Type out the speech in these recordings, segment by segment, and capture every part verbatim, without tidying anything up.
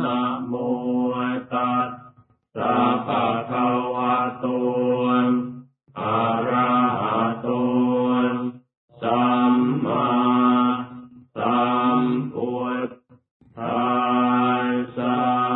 Nam mô Tát sa pa ka wa to a ra ha to samma sambuddhassa.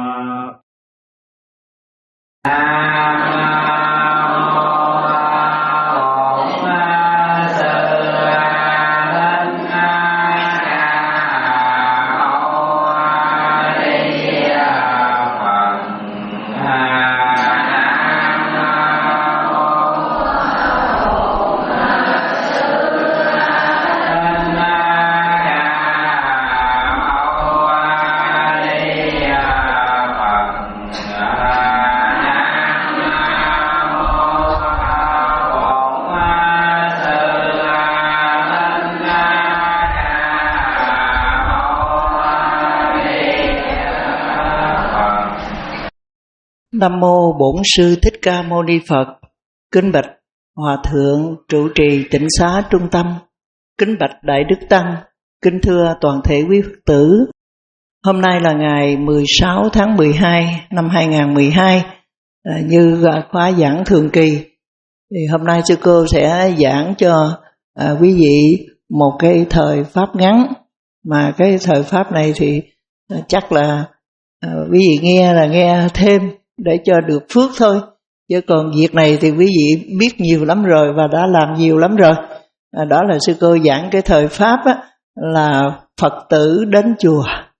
Nam mô Bổn Sư Thích Ca Mâu Ni Phật. Kính bạch Hòa thượng trụ trì Tịnh Xá Trung Tâm. Kính bạch Đại Đức Tăng. Kính thưa toàn thể quý Phật tử. Hôm nay là ngày mười sáu tháng mười hai năm hai nghìn không trăm mười hai, à, như khóa giảng thường kỳ. Thì hôm nay sư cô sẽ giảng cho à, quý vị một cái thời pháp ngắn, mà cái thời pháp này thì à, chắc là à, quý vị nghe là nghe thêm để cho được phước thôi, chứ còn việc này thì quý vị biết nhiều lắm rồi và đã làm nhiều lắm rồi. À, đó là sư cô giảng cái thời pháp á, là Phật tử đến chùa.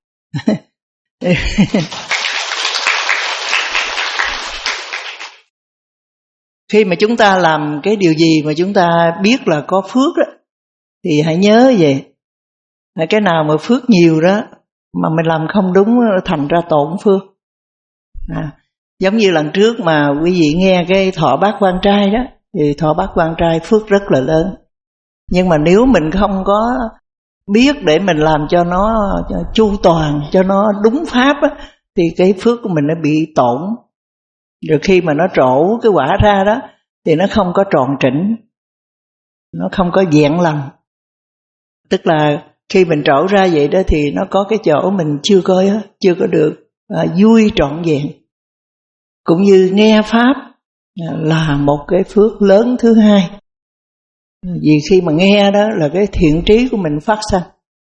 Khi mà chúng ta làm cái điều gì mà chúng ta biết là có phước đó, thì hãy nhớ vậy. Cái nào mà phước nhiều đó mà mình làm không đúng thành ra tổn phước. À, giống như lần trước mà quý vị nghe cái thọ bát quan trai đó, thì thọ bát quan trai phước rất là lớn. Nhưng mà nếu mình không có biết để mình làm cho nó cho chu toàn, cho nó đúng pháp á, thì cái phước của mình nó bị tổn. Rồi khi mà nó trổ cái quả ra đó, thì nó không có tròn trĩnh, nó không có vẹn lành. Tức là khi mình trổ ra vậy đó thì nó có cái chỗ mình chưa có, chưa có được à, vui trọn vẹn. Cũng như nghe pháp là một cái phước lớn thứ hai. Vì khi mà nghe đó là cái thiện trí của mình phát sanh,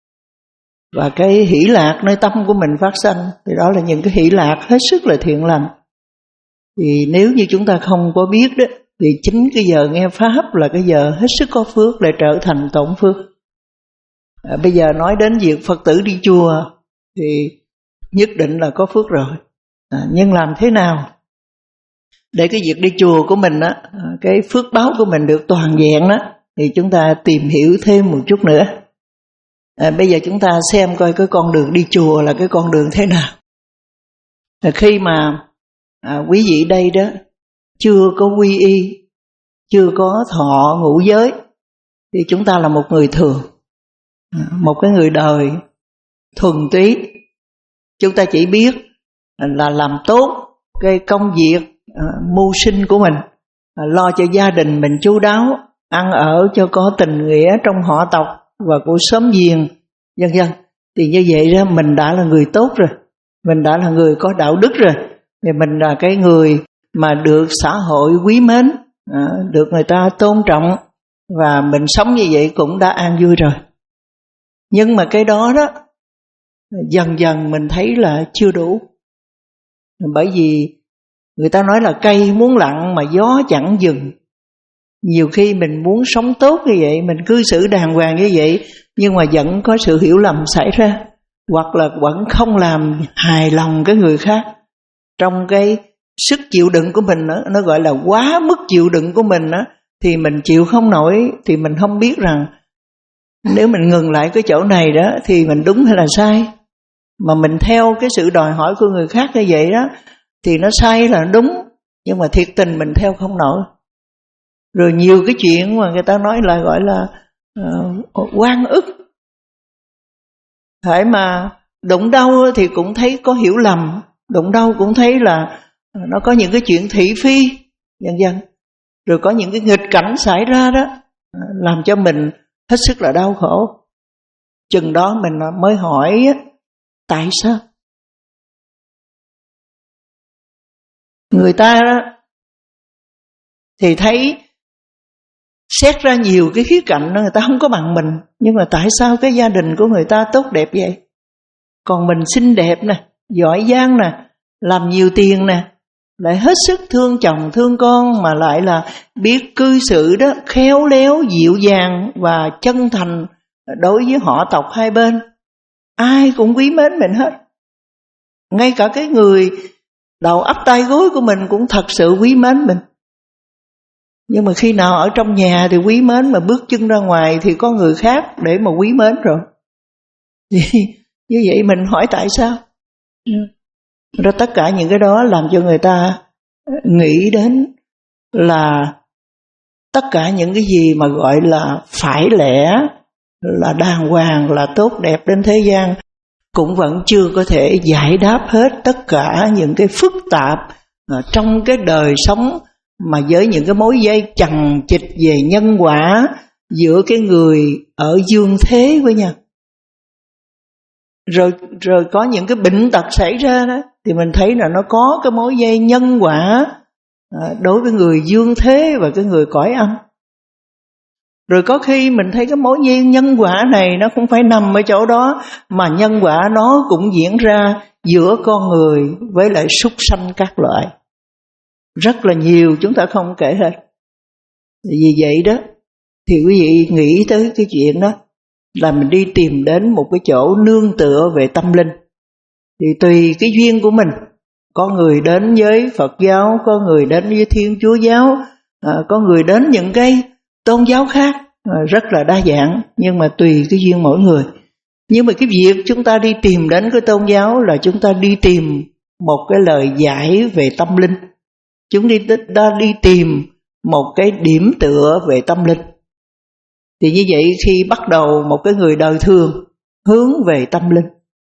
và cái hỷ lạc nơi tâm của mình phát sanh, thì đó là những cái hỷ lạc hết sức là thiện lành. Thì nếu như chúng ta không có biết đó, thì chính cái giờ nghe pháp là cái giờ hết sức có phước lại trở thành tổn phước. À, bây giờ nói đến việc Phật tử đi chùa thì nhất định là có phước rồi. À, nhưng làm thế nào để cái việc đi chùa của mình á, cái phước báo của mình được toàn vẹn đó, thì chúng ta tìm hiểu thêm một chút nữa. À, bây giờ chúng ta xem coi cái con đường đi chùa là cái con đường thế nào. À, khi mà à, quý vị đây đó chưa có quy y, chưa có thọ ngũ giới, thì chúng ta là một người thường, à, một cái người đời thuần túy. Chúng ta chỉ biết là làm tốt cái công việc à, mưu sinh của mình, à, lo cho gia đình mình chu đáo, ăn ở cho có tình nghĩa trong họ tộc và của xóm giềng, vân vân. Thì như vậy đó mình đã là người tốt rồi, mình đã là người có đạo đức rồi, thì mình là cái người mà được xã hội quý mến, à, được người ta tôn trọng, và mình sống như vậy cũng đã an vui rồi. Nhưng mà cái đó đó dần dần mình thấy là chưa đủ. Bởi vì người ta nói là cây muốn lặng mà gió chẳng dừng. Nhiều khi mình muốn sống tốt như vậy, mình cư xử đàng hoàng như vậy, nhưng mà vẫn có sự hiểu lầm xảy ra, hoặc là vẫn không làm hài lòng cái người khác. Trong cái sức chịu đựng của mình đó, nó gọi là quá mức chịu đựng của mình đó, thì mình chịu không nổi, thì mình không biết rằng nếu mình ngừng lại cái chỗ này đó thì mình đúng hay là sai. Mà mình theo cái sự đòi hỏi của người khác như vậy đó, thì nó sai là đúng, nhưng mà thiệt tình mình theo không nổi. Rồi nhiều cái chuyện mà người ta nói là gọi là uh, oan ức. Phải mà đụng đâu thì cũng thấy có hiểu lầm, đụng đâu cũng thấy là nó có những cái chuyện thị phi, vân vân. Rồi có những cái nghịch cảnh xảy ra đó, làm cho mình hết sức là đau khổ. Chừng đó mình mới hỏi tại sao? người ta đó thì thấy xét ra nhiều cái khía cạnh đó, người ta không có bằng mình. Nhưng mà tại sao cái gia đình của người ta tốt đẹp vậy? Còn mình xinh đẹp nè, giỏi giang nè, làm nhiều tiền nè, lại hết sức thương chồng thương con, mà lại là biết cư xử đó khéo léo, dịu dàng và chân thành đối với họ tộc hai bên. Ai cũng quý mến mình hết. Ngay cả cái người đầu ấp tay gối của mình cũng thật sự quý mến mình. Nhưng mà khi nào ở trong nhà thì quý mến, mà bước chân ra ngoài thì có người khác để mà quý mến rồi. Thì như vậy mình hỏi tại sao? Rồi tất cả những cái đó làm cho người ta nghĩ đến là tất cả những cái gì mà gọi là phải lẽ, là đàng hoàng, là tốt đẹp đến thế gian cũng vẫn chưa có thể giải đáp hết tất cả những cái phức tạp trong cái đời sống, mà với những cái mối dây chằng chịt về nhân quả giữa cái người ở dương thế với nhau. Rồi, rồi có những cái bệnh tật xảy ra đó, thì mình thấy là nó có cái mối dây nhân quả đối với người dương thế và cái người cõi âm. Rồi có khi mình thấy cái mối dây nhân quả này nó không phải nằm ở chỗ đó, mà nhân quả nó cũng diễn ra giữa con người với lại súc sanh các loại. Rất là nhiều, chúng ta không kể hết. Vì vậy đó, thì quý vị nghĩ tới cái chuyện đó là mình đi tìm đến một cái chỗ nương tựa về tâm linh. Thì tùy cái duyên của mình, có người đến với Phật giáo, có người đến với Thiên Chúa giáo, à, có người đến những cái tôn giáo khác, à, rất là đa dạng, nhưng mà tùy cái duyên mỗi người. Nhưng mà cái việc chúng ta đi tìm đến cái tôn giáo là chúng ta đi tìm một cái lời giải về tâm linh. Chúng ta đi tìm một cái điểm tựa về tâm linh. Thì như vậy khi bắt đầu một cái người đời thường hướng về tâm linh,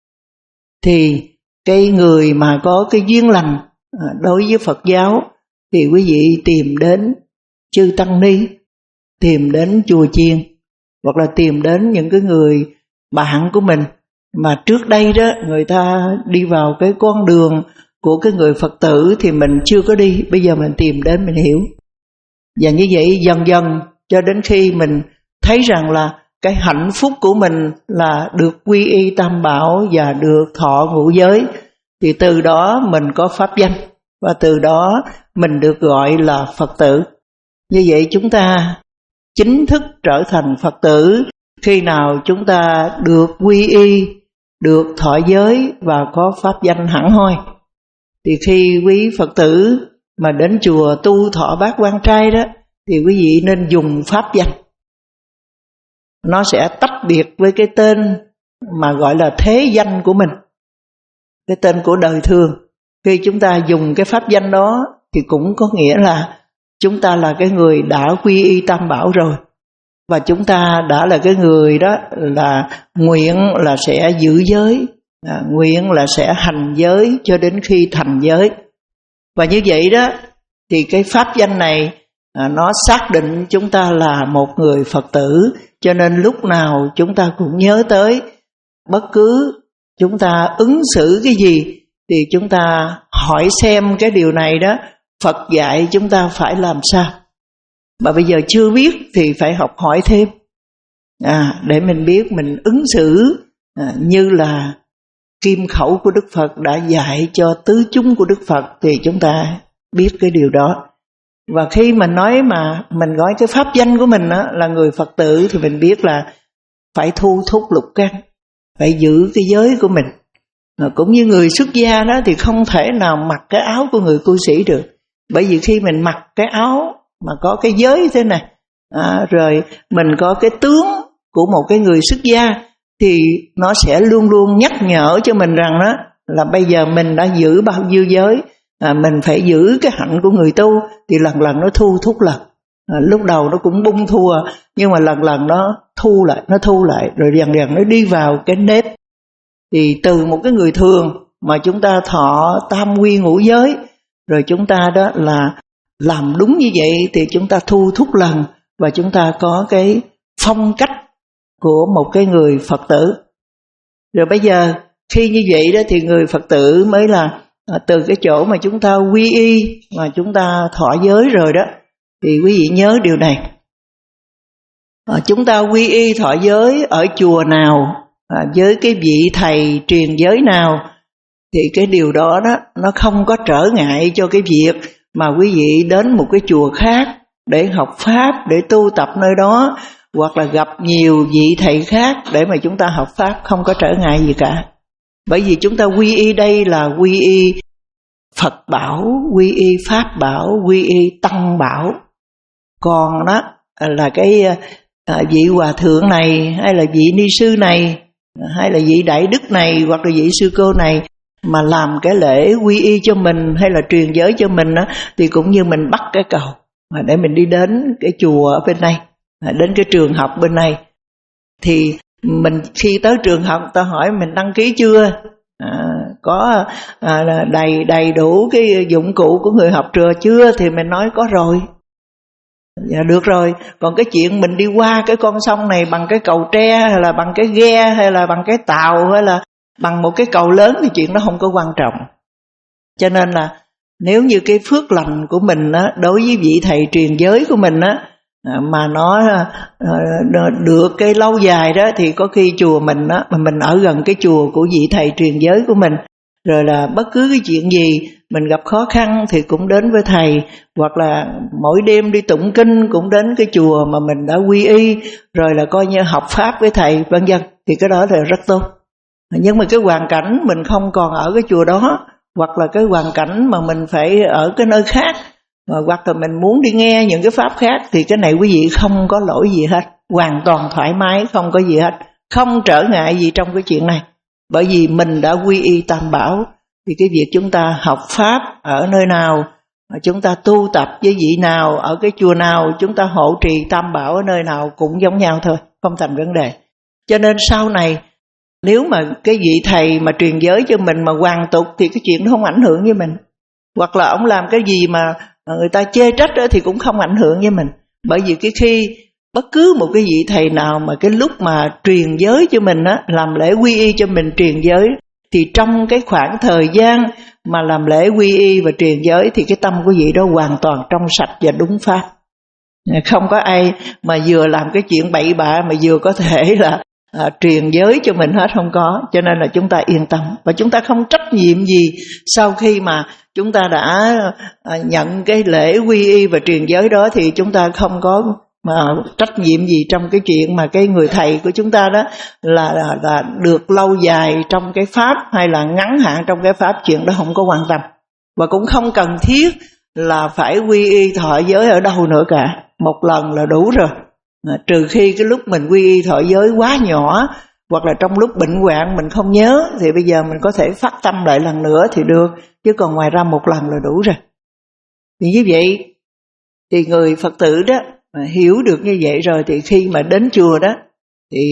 thì cái người mà có cái duyên lành đối với Phật giáo thì quý vị tìm đến chư Tăng Ni, tìm đến chùa chiền, hoặc là tìm đến những cái người bạn của mình mà trước đây đó người ta đi vào cái con đường của cái người Phật tử thì mình chưa có đi, bây giờ mình tìm đến mình hiểu. Và như vậy dần dần cho đến khi mình thấy rằng là cái hạnh phúc của mình là được quy y tam bảo và được thọ ngũ giới, thì từ đó mình có pháp danh, và từ đó mình được gọi là Phật tử. Như vậy chúng ta chính thức trở thành Phật tử khi nào chúng ta được quy y, được thọ giới và có pháp danh hẳn hoi. Thì khi quý Phật tử mà đến chùa tu thọ bát quan trai đó, thì quý vị nên dùng pháp danh. Nó sẽ tách biệt với cái tên mà gọi là thế danh của mình, cái tên của đời thường. Khi chúng ta dùng cái pháp danh đó thì cũng có nghĩa là chúng ta là cái người đã quy y tam bảo rồi, và chúng ta đã là cái người đó là nguyện là sẽ giữ giới, à, nguyện là sẽ hành giới cho đến khi thành giới. Và như vậy đó thì cái pháp danh này à, nó xác định chúng ta là một người Phật tử. Cho nên lúc nào chúng ta cũng nhớ tới, bất cứ chúng ta ứng xử cái gì thì chúng ta hỏi xem cái điều này đó Phật dạy chúng ta phải làm sao. Mà bây giờ chưa biết thì phải học hỏi thêm, à, để mình biết mình ứng xử à, như là kim khẩu của Đức Phật đã dạy cho tứ chúng của Đức Phật, thì chúng ta biết cái điều đó. Và khi mình nói mà mình gọi cái pháp danh của mình á, là người Phật tử, thì mình biết là phải thu thúc lục căn, phải giữ cái giới của mình. À, cũng như người xuất gia đó thì không thể nào mặc cái áo của người cư sĩ được. Bởi vì khi mình mặc cái áo mà có cái giới thế này, à, rồi mình có cái tướng của một cái người xuất gia, thì nó sẽ luôn luôn nhắc nhở cho mình rằng đó là bây giờ mình đã giữ bao nhiêu giới, à, mình phải giữ cái hạnh của người tu. Thì lần lần nó thu thúc lần, à, lúc đầu nó cũng bung thua, nhưng mà lần lần nó thu lại, nó thu lại, rồi dần dần nó đi vào cái nếp. Thì từ một cái người thường mà chúng ta thọ tam quy ngũ giới, rồi chúng ta đó là làm đúng như vậy, thì chúng ta thu thúc lần, và chúng ta có cái phong cách của một cái người Phật tử. Rồi bây giờ khi như vậy đó thì người Phật tử mới là À, từ cái chỗ mà chúng ta quy y mà chúng ta thọ giới rồi đó, thì quý vị nhớ điều này. À, chúng ta quy y thọ giới ở chùa nào, à, với cái vị thầy truyền giới nào, thì cái điều đó đó nó không có trở ngại cho cái việc mà quý vị đến một cái chùa khác để học pháp, để tu tập nơi đó, hoặc là gặp nhiều vị thầy khác để mà chúng ta học pháp, không có trở ngại gì cả. Bởi vì chúng ta quy y đây là quy y Phật bảo, quy y Pháp bảo, quy y Tăng bảo. Còn đó là cái à, vị hòa thượng này, hay là vị ni sư này, hay là vị đại đức này, hoặc là vị sư cô này mà làm cái lễ quy y cho mình hay là truyền giới cho mình á, thì cũng như mình bắt cái cầu để mình đi đến cái chùa ở bên này, đến cái trường học bên này. Thì mình khi tới trường học ta hỏi mình đăng ký chưa, à, có à, đầy đầy đủ cái dụng cụ của người học trường chưa, thì mình nói có rồi. Dạ được rồi. Còn cái chuyện mình đi qua cái con sông này bằng cái cầu tre, hay là bằng cái ghe, hay là bằng cái tàu, hay là bằng một cái cầu lớn, thì chuyện đó không có quan trọng. Cho nên là nếu như cái phước lành của mình á, đối với vị thầy truyền giới của mình á, mà nó được cái lâu dài đó, thì có khi chùa mình á, mà mình ở gần cái chùa của vị thầy truyền giới của mình, rồi là bất cứ cái chuyện gì mình gặp khó khăn thì cũng đến với thầy, hoặc là mỗi đêm đi tụng kinh cũng đến cái chùa mà mình đã quy y, rồi là coi như học pháp với thầy, vân vân, thì cái đó là rất tốt. Nhưng mà cái hoàn cảnh mình không còn ở cái chùa đó, hoặc là cái hoàn cảnh mà mình phải ở cái nơi khác, hoặc là mình muốn đi nghe những cái pháp khác, thì cái này quý vị không có lỗi gì hết, hoàn toàn thoải mái, không có gì hết, không trở ngại gì trong cái chuyện này. Bởi vì mình đã quy y Tam bảo, thì cái việc chúng ta học pháp ở nơi nào, chúng ta tu tập với vị nào, ở cái chùa nào, chúng ta hộ trì Tam bảo ở nơi nào cũng giống nhau thôi, không thành vấn đề. Cho nên sau này nếu mà cái vị thầy mà truyền giới cho mình mà hoàn tục, thì cái chuyện đó không ảnh hưởng với mình. Hoặc là ông làm cái gì mà người ta chê trách đó, thì cũng không ảnh hưởng với mình. Bởi vì cái khi bất cứ một cái vị thầy nào mà cái lúc mà truyền giới cho mình á, làm lễ quy y cho mình truyền giới, thì trong cái khoảng thời gian mà làm lễ quy y và truyền giới, thì cái tâm của vị đó hoàn toàn trong sạch và đúng pháp. Không có ai mà vừa làm cái chuyện bậy bạ mà vừa có thể là à, truyền giới cho mình hết, không có. Cho nên là chúng ta yên tâm, và chúng ta không trách nhiệm gì sau khi mà chúng ta đã à, nhận cái lễ quy y và truyền giới đó, thì chúng ta không có mà trách nhiệm gì trong cái chuyện mà cái người thầy của chúng ta đó là, là, là được lâu dài trong cái pháp hay là ngắn hạn trong cái pháp, chuyện đó không có quan tâm. Và cũng không cần thiết là phải quy y thọ giới ở đâu nữa cả, một lần là đủ rồi. À, trừ khi cái lúc mình quy y thọ giới quá nhỏ, hoặc là trong lúc bệnh hoạn mình không nhớ, thì bây giờ mình có thể phát tâm lại lần nữa thì được, chứ còn ngoài ra một lần là đủ rồi. Thì như vậy thì người Phật tử đó mà hiểu được như vậy rồi, thì khi mà đến chùa đó, thì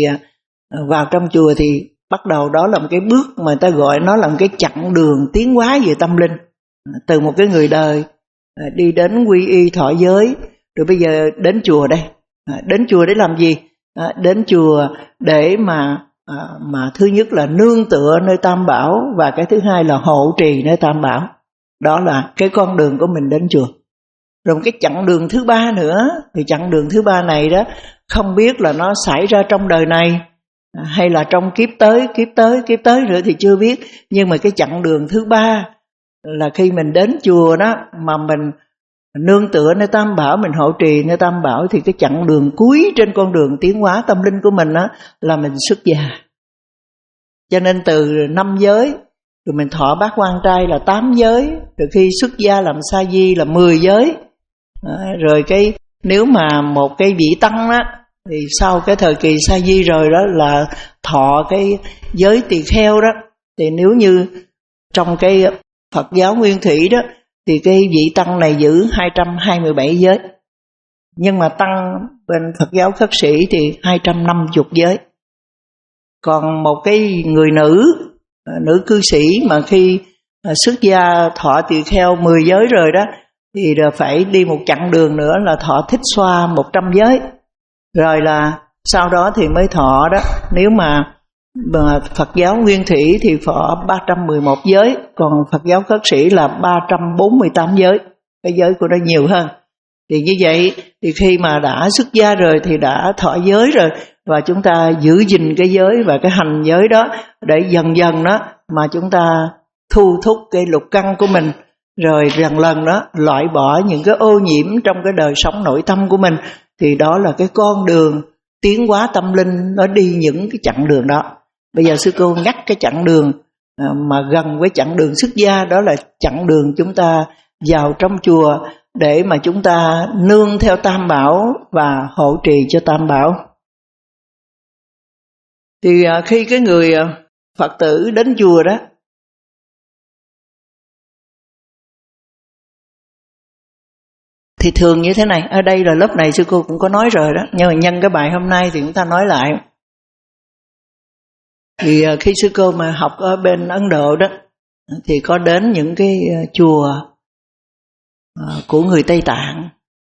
vào trong chùa thì bắt đầu đó là một cái bước mà người ta gọi nó là một cái chặng đường tiến hóa về tâm linh. Từ một cái người đời đi đến quy y thọ giới, rồi bây giờ đến chùa đây. À, đến chùa để làm gì? À, đến chùa để mà à, mà thứ nhất là nương tựa nơi Tam bảo, và cái thứ hai là hộ trì nơi Tam bảo. Đó là cái con đường của mình đến chùa. Rồi cái chặng đường thứ ba nữa, thì chặng đường thứ ba này đó không biết là nó xảy ra trong đời này hay là trong kiếp tới, kiếp tới, kiếp tới nữa thì chưa biết. Nhưng mà cái chặng đường thứ ba là khi mình đến chùa đó mà mình nương tựa nơi Tam bảo, mình hộ trì nơi Tam bảo, thì cái chặng đường cuối trên con đường tiến hóa tâm linh của mình á là mình xuất gia. Cho nên từ năm giới, rồi mình thọ bát quan trai là tám giới, rồi khi xuất gia làm sa di là mười giới. Đó, rồi cái nếu mà một cái vị tăng đó, thì sau cái thời kỳ sa di rồi đó là thọ cái giới tỳ kheo đó. Thì nếu như trong cái Phật giáo Nguyên Thủy đó, thì cái vị tăng này giữ hai trăm hai mươi bảy giới. Nhưng mà tăng bên Phật giáo khất sĩ thì hai trăm năm mươi giới. Còn một cái người nữ, nữ cư sĩ mà khi xuất gia thọ tỳ kheo mười giới rồi đó, thì phải đi một chặng đường nữa là thọ thích xoa một trăm giới. Rồi là sau đó thì mới thọ đó, nếu mà Mà Phật giáo Nguyên Thủy thì phỏ ba trăm mười một giới, còn Phật giáo Khất Sĩ là ba trăm bốn mươi tám giới. Cái giới của nó nhiều hơn. Thì như vậy thì khi mà đã xuất gia rồi thì đã thọ giới rồi, và chúng ta giữ gìn cái giới và cái hành giới đó để dần dần đó mà chúng ta thu thúc cái lục căn của mình, rồi lần lần đó loại bỏ những cái ô nhiễm trong cái đời sống nội tâm của mình. Thì đó là cái con đường tiến hóa tâm linh, nó đi những cái chặng đường đó. Bây giờ sư cô nhắc cái chặng đường mà gần với chặng đường xuất gia, đó là chặng đường chúng ta vào trong chùa để mà chúng ta nương theo Tam Bảo và hộ trì cho Tam Bảo. Thì khi cái người Phật tử đến chùa đó, thì thường như thế này, ở đây là lớp này sư cô cũng có nói rồi đó, nhưng mà nhân cái bài hôm nay thì chúng ta nói lại. Thì khi sư cô mà học ở bên Ấn Độ đó, thì có đến những cái chùa của người Tây Tạng,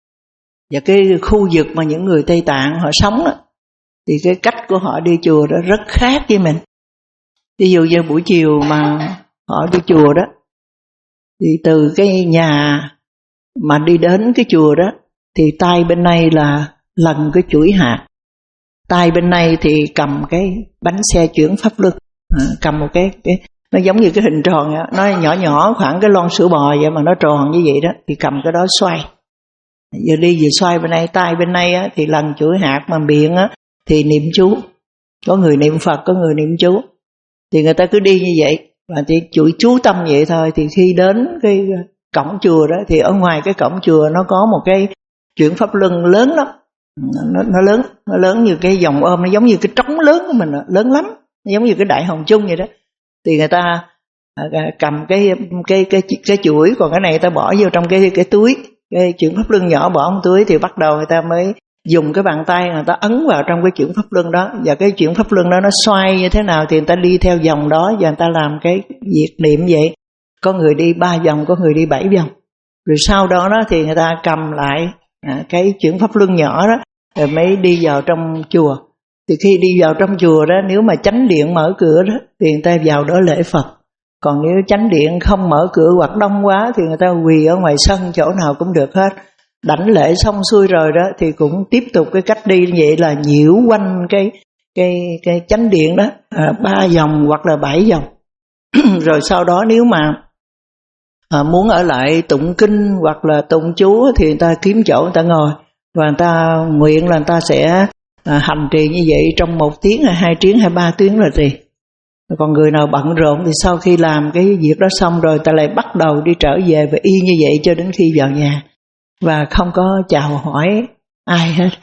và cái khu vực mà những người Tây Tạng họ sống đó, thì cái cách của họ đi chùa đó rất khác với mình. Ví dụ như buổi chiều mà họ đi chùa đó, thì từ cái nhà mà đi đến cái chùa đó, thì tay bên này là lần cái chuỗi hạt, tay bên này thì cầm cái bánh xe chuyển pháp luân, à, cầm một cái, cái nó giống như cái hình tròn đó, nó nhỏ nhỏ khoảng cái lon sữa bò vậy mà nó tròn như vậy đó, thì cầm cái đó xoay. Giờ đi vừa xoay bên này, tay bên này á, thì lần chuỗi hạt, mà miệng á, thì niệm chú. Có người niệm Phật, có người niệm chú. Thì người ta cứ đi như vậy, và chỉ chuỗi chú tâm vậy thôi. Thì khi đến cái cổng chùa đó, thì ở ngoài cái cổng chùa nó có một cái chuyển pháp luân lớn lắm. Nó, nó lớn, nó lớn như cái vòng ôm, nó giống như cái trống lớn của mình, lớn lắm. Nó giống như cái đại hồng chung vậy đó. Thì người ta cầm cái cái cái cái chuỗi, còn cái này người ta bỏ vô trong cái cái túi, cái chuyển pháp luân nhỏ bỏ trong túi, thì bắt đầu người ta mới dùng cái bàn tay người ta ấn vào trong cái chuyển pháp luân đó, và cái chuyển pháp luân đó nó xoay như thế nào thì người ta đi theo vòng đó, và người ta làm cái việc niệm vậy. Có người đi ba vòng, có người đi bảy vòng. Rồi sau đó đó thì người ta cầm lại à, cái chuyển pháp luân nhỏ đó, rồi mới đi vào trong chùa. Thì khi đi vào trong chùa đó, nếu mà chánh điện mở cửa đó, thì người ta vào đó lễ Phật. Còn nếu chánh điện không mở cửa hoặc đông quá, thì người ta quỳ ở ngoài sân chỗ nào cũng được hết. Đảnh lễ xong xuôi rồi đó, thì cũng tiếp tục cái cách đi như vậy, là nhiễu quanh cái cái cái chánh điện đó à, ba vòng hoặc là bảy vòng. Rồi sau đó nếu mà à, muốn ở lại tụng kinh hoặc là tụng chú, thì người ta kiếm chỗ người ta ngồi, và người ta nguyện là người ta sẽ à, hành trì như vậy trong một tiếng hay hai tiếng hay ba tiếng là gì. Còn người nào bận rộn thì sau khi làm cái việc đó xong rồi, ta lại bắt đầu đi trở về, và y như vậy cho đến khi vào nhà, và không có chào hỏi ai hết.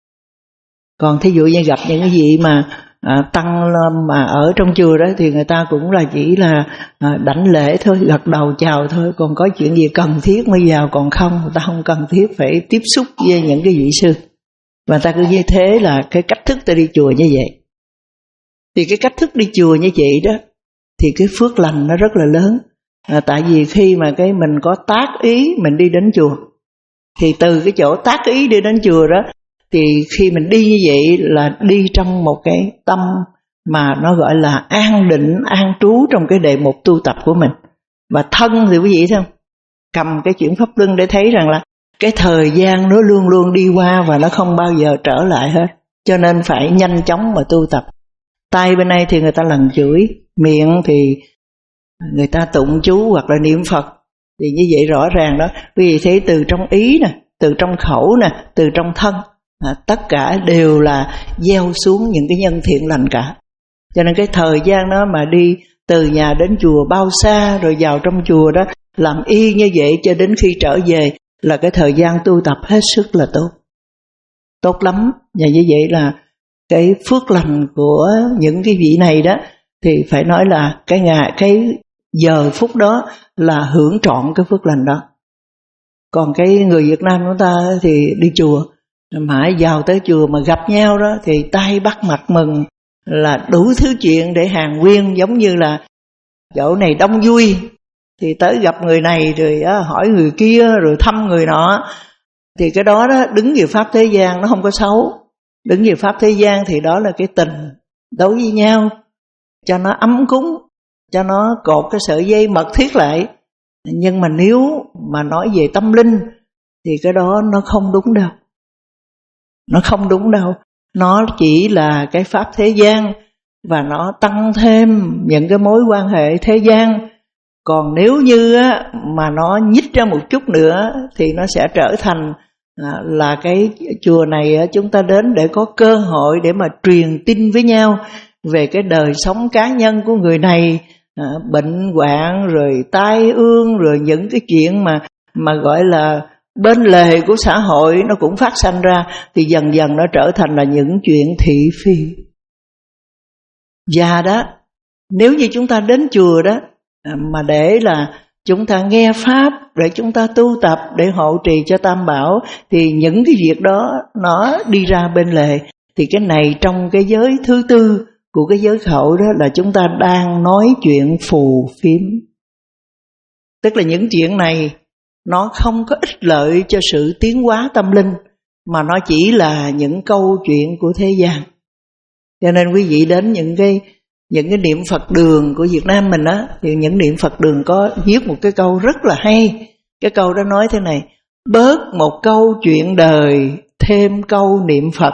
Còn thí dụ như gặp những cái gì mà à, tăng mà ở trong chùa đó, thì người ta cũng là chỉ là à, đảnh lễ thôi, gật đầu chào thôi. Còn có chuyện gì cần thiết mới vào, còn không, người ta không cần thiết phải tiếp xúc với những cái vị sư. Và ta cứ như thế là cái cách thức ta đi chùa như vậy. Thì cái cách thức đi chùa như vậy đó, thì cái phước lành nó rất là lớn. À, tại vì khi mà cái mình có tác ý mình đi đến chùa, thì từ cái chỗ tác ý đi đến chùa đó, thì khi mình đi như vậy là đi trong một cái tâm mà nó gọi là an định, an trú trong cái đề mục tu tập của mình. Và thân thì quý vị thấy không? Cầm cái chuyển pháp luân để thấy rằng là cái thời gian nó luôn luôn đi qua và nó không bao giờ trở lại hết. Cho nên phải nhanh chóng mà tu tập. Tay bên này thì người ta lần chửi, miệng thì người ta tụng chú hoặc là niệm Phật. Thì như vậy rõ ràng đó, quý vị thấy từ trong ý nè, từ trong khẩu nè, từ trong thân, à, tất cả đều là gieo xuống những cái nhân thiện lành cả. Cho nên cái thời gian đó mà đi từ nhà đến chùa bao xa, rồi vào trong chùa đó làm y như vậy cho đến khi trở về, là cái thời gian tu tập hết sức là tốt. Tốt lắm. Và như vậy là cái phước lành của những cái vị này đó, thì phải nói là cái ngày, cái giờ phút đó là hưởng trọn cái phước lành đó. Còn cái người Việt Nam chúng ta thì đi chùa, mãi vào tới chùa mà gặp nhau đó thì tay bắt mặt mừng, là đủ thứ chuyện để hàng nguyên, giống như là chỗ này đông vui thì tới gặp người này rồi á, hỏi người kia rồi thăm người nọ. Thì cái đó đó đứng về pháp thế gian nó không có xấu. Đứng về pháp thế gian thì đó là cái tình đối với nhau, cho nó ấm cúng, cho nó cột cái sợi dây mật thiết lại. Nhưng mà nếu mà nói về tâm linh thì cái đó nó không đúng đâu. Nó không đúng đâu. Nó chỉ là cái pháp thế gian và nó tăng thêm những cái mối quan hệ thế gian. Còn nếu như á, mà nó nhích ra một chút nữa thì nó sẽ trở thành à, là cái chùa này á, chúng ta đến để có cơ hội để mà truyền tin với nhau về cái đời sống cá nhân của người này, à, bệnh hoạn rồi tai ương rồi những cái chuyện mà mà gọi là bên lề của xã hội nó cũng phát sanh ra, thì dần dần nó trở thành là những chuyện thị phi. Và đó, nếu như chúng ta đến chùa đó mà để là chúng ta nghe pháp, để chúng ta tu tập, để hộ trì cho Tam Bảo, thì những cái việc đó nó đi ra bên lề. Thì cái này trong cái giới thứ tư của cái giới khẩu đó là chúng ta đang nói chuyện phù phiếm. Tức là những chuyện này nó không có ích lợi cho sự tiến hóa tâm linh, mà nó chỉ là những câu chuyện của thế gian. Cho nên quý vị đến những cái những cái niệm Phật đường của Việt Nam mình á, thì những niệm Phật đường có viết một cái câu rất là hay. Cái câu đó nói thế này: bớt một câu chuyện đời, thêm câu niệm Phật.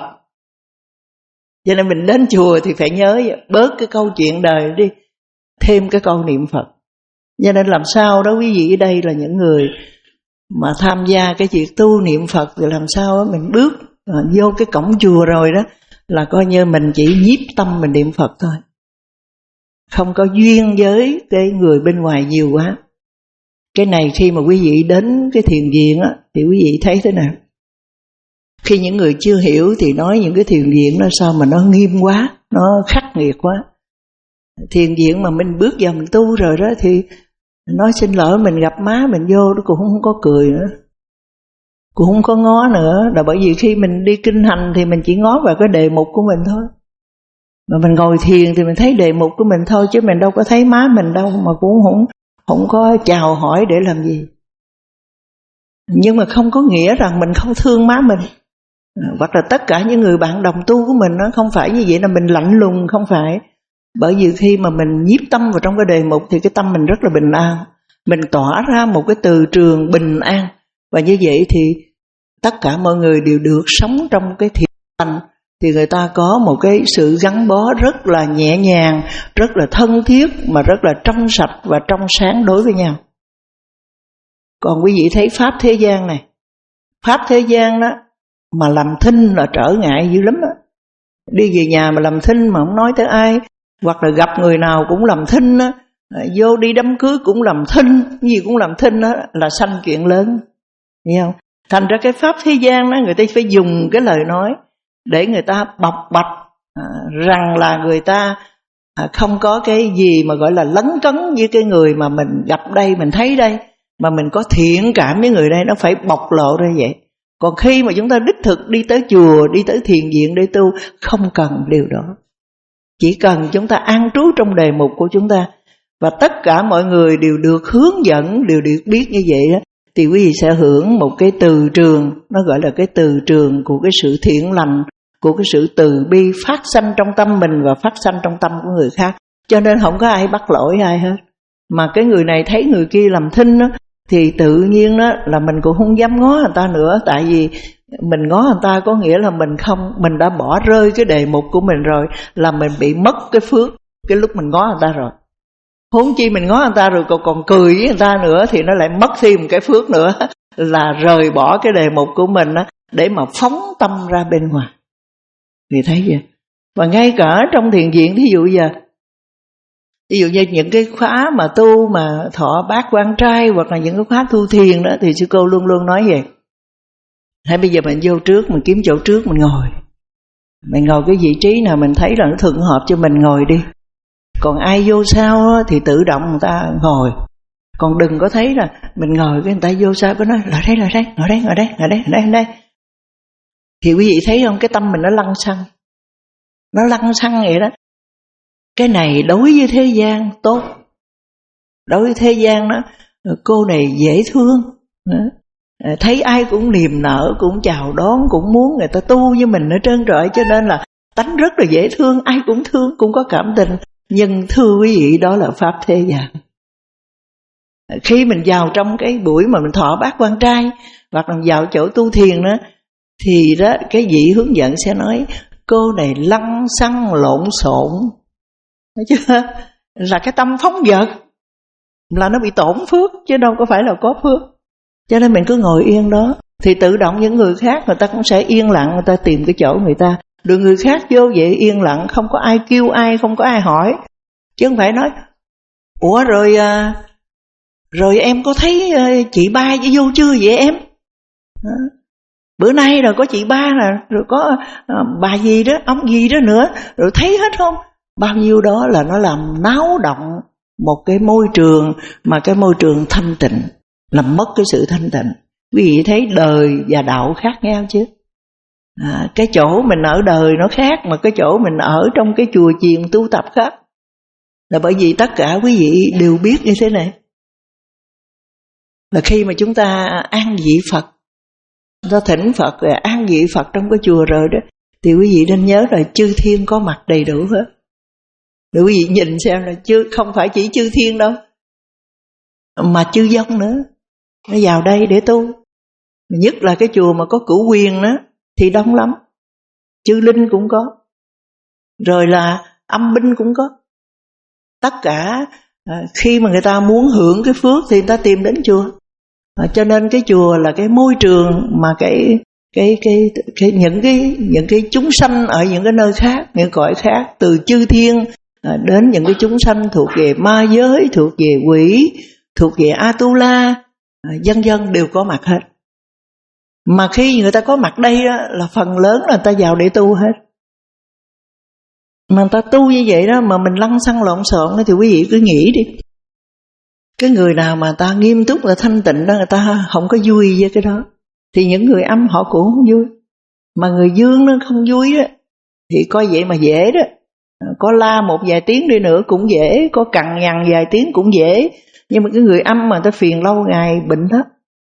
Cho nên mình đến chùa thì phải nhớ bớt cái câu chuyện đời đi, thêm cái câu niệm Phật. Cho nên làm sao đó quý vị ở đây là những người mà tham gia cái việc tu niệm Phật, thì làm sao đó mình bước à, vô cái cổng chùa rồi đó là coi như mình chỉ nhiếp tâm mình niệm Phật thôi, không có duyên với cái người bên ngoài nhiều quá. Cái này khi mà quý vị đến cái thiền viện á, thì quý vị thấy thế nào? Khi những người chưa hiểu thì nói những cái thiền viện nó sao mà nó nghiêm quá, nó khắc nghiệt quá. Thiền viện mà mình bước vào mình tu rồi đó thì nói xin lỗi, mình gặp má mình vô nó cũng không có cười nữa, cũng không có ngó nữa. Là bởi vì khi mình đi kinh hành thì mình chỉ ngó vào cái đề mục của mình thôi. Mà mình ngồi thiền thì mình thấy đề mục của mình thôi, chứ mình đâu có thấy má mình đâu, mà cũng không, không có chào hỏi để làm gì. Nhưng mà không có nghĩa rằng mình không thương má mình, hoặc là tất cả những người bạn đồng tu của mình. Nó không phải như vậy là mình lạnh lùng, không phải. Bởi vì khi mà mình nhiếp tâm vào trong cái đề mục thì cái tâm mình rất là bình an, mình tỏa ra một cái từ trường bình an. Và như vậy thì tất cả mọi người đều được sống trong cái thiền lành, thì người ta có một cái sự gắn bó rất là nhẹ nhàng, rất là thân thiết, mà rất là trong sạch và trong sáng đối với nhau. Còn quý vị thấy pháp thế gian này, pháp thế gian đó mà làm thinh là trở ngại dữ lắm đó. Đi về nhà mà làm thinh mà không nói tới ai, hoặc là gặp người nào cũng làm thinh đó, vô đi đám cưới cũng làm thinh, gì cũng làm thinh đó, là sanh chuyện lớn. Hiểu không? Thành ra cái pháp thế gian đó, người ta phải dùng cái lời nói để người ta bộc bạch à, rằng là người ta à, không có cái gì mà gọi là lấn cấn với cái người mà mình gặp đây, mình thấy đây, mà mình có thiện cảm với người đây, nó phải bộc lộ ra vậy. Còn khi mà chúng ta đích thực đi tới chùa, đi tới thiền viện để tu, không cần điều đó. Chỉ cần chúng ta an trú trong đề mục của chúng ta, và tất cả mọi người đều được hướng dẫn, đều được biết như vậy đó, thì quý vị sẽ hưởng một cái từ trường, nó gọi là cái từ trường của cái sự thiện lành, của cái sự từ bi phát sanh trong tâm mình và phát sanh trong tâm của người khác. Cho nên không có ai bắt lỗi ai hết. Mà cái người này thấy người kia làm thinh đó, thì tự nhiên đó là mình cũng không dám ngó người ta nữa. Tại vì mình ngó người ta có nghĩa là mình không, mình đã bỏ rơi cái đề mục của mình rồi, là mình bị mất cái phước cái lúc mình ngó người ta rồi. Huống chi mình ngó người ta rồi còn, còn cười với người ta nữa thì nó lại mất thêm cái phước nữa, là rời bỏ cái đề mục của mình đó, để mà phóng tâm ra bên ngoài. Thì thấy chưa? Và ngay cả trong thiền viện, thí dụ giờ, ví dụ như những cái khóa mà tu mà thọ bát quan trai, hoặc là những cái khóa tu thiền đó, thì sư cô luôn luôn nói vậy: hay bây giờ mình vô trước, mình kiếm chỗ trước mình ngồi, mình ngồi cái vị trí nào mình thấy là nó thuận hợp cho mình ngồi đi. Còn ai vô sau thì tự động người ta ngồi. Còn đừng có thấy là mình ngồi cái người ta vô sau có nói lại đây, lại đây, ngồi đây, ngồi đây, ngồi đây, ngồi đây, ngồi đây. Thì quý vị thấy không, cái tâm mình nó lăng xăng, nó lăng xăng vậy đó. Cái này đối với thế gian tốt, đối với thế gian đó, cô này dễ thương, thấy ai cũng niềm nở, cũng chào đón, cũng muốn người ta tu với mình ở trơn trọi, cho nên là tánh rất là dễ thương, ai cũng thương, cũng có cảm tình. Nhưng thưa quý vị, đó là pháp thế gian. Khi mình vào trong cái buổi mà mình thọ bát quan trai, hoặc là vào chỗ tu thiền đó, thì đó cái vị hướng dẫn sẽ nói cô này lăng xăng lộn xộn, thấy chưa? Là cái tâm phóng dật, là nó bị tổn phước chứ đâu có phải là có phước. Cho nên mình cứ ngồi yên đó, thì tự động những người khác người ta cũng sẽ yên lặng, người ta tìm cái chỗ người ta. Được người khác vô vậy yên lặng, không có ai kêu ai, không có ai hỏi. Chứ không phải nói ủa rồi à, rồi em có thấy chị ba vô chưa vậy em? Đó. Bữa nay rồi có chị ba nè, rồi có à, bà gì đó, ông gì đó nữa, rồi thấy hết không? Bao nhiêu đó là nó làm náo động một cái môi trường, mà cái môi trường thanh tịnh, làm mất cái sự thanh tịnh. Quý vị thấy đời và đạo khác nhau chứ. À, cái chỗ mình ở đời nó khác, mà cái chỗ mình ở trong cái chùa chiền tu tập khác. Là bởi vì tất cả quý vị đều biết như thế này, là khi mà chúng ta an vị Phật, chúng ta thỉnh Phật rồi an vị Phật trong cái chùa rồi đó, thì quý vị nên nhớ là chư thiên có mặt đầy đủ hết. Để quý vị nhìn xem là chứ không phải chỉ chư thiên đâu, mà chư vong nữa, nó vào đây để tu. Nhất là cái chùa mà có cửu quyền đó thì đông lắm, chư linh cũng có, rồi là âm binh cũng có. Tất cả à, khi mà người ta muốn hưởng cái phước thì người ta tìm đến chùa. À, cho nên cái chùa là cái môi trường mà cái cái cái, cái những cái những cái chúng sanh ở những cái nơi khác, những cõi khác, từ chư thiên à, đến những cái chúng sanh thuộc về ma giới, thuộc về quỷ, thuộc về Atula, à, dân dân đều có mặt hết. Mà khi người ta có mặt đây đó, là phần lớn là người ta vào để tu hết. Mà người ta tu như vậy đó mà mình lăng xăng lộn xộn thì quý vị cứ nghĩ đi. Cái người nào mà ta nghiêm túc là thanh tịnh đó, người ta không có vui với cái đó, thì những người âm họ cũng không vui. Mà người dương nó không vui đó, thì coi vậy mà dễ đó. Có la một vài tiếng đi nữa cũng dễ, có cằn nhằn vài tiếng cũng dễ. Nhưng mà cái người âm mà ta phiền lâu ngày bệnh hết,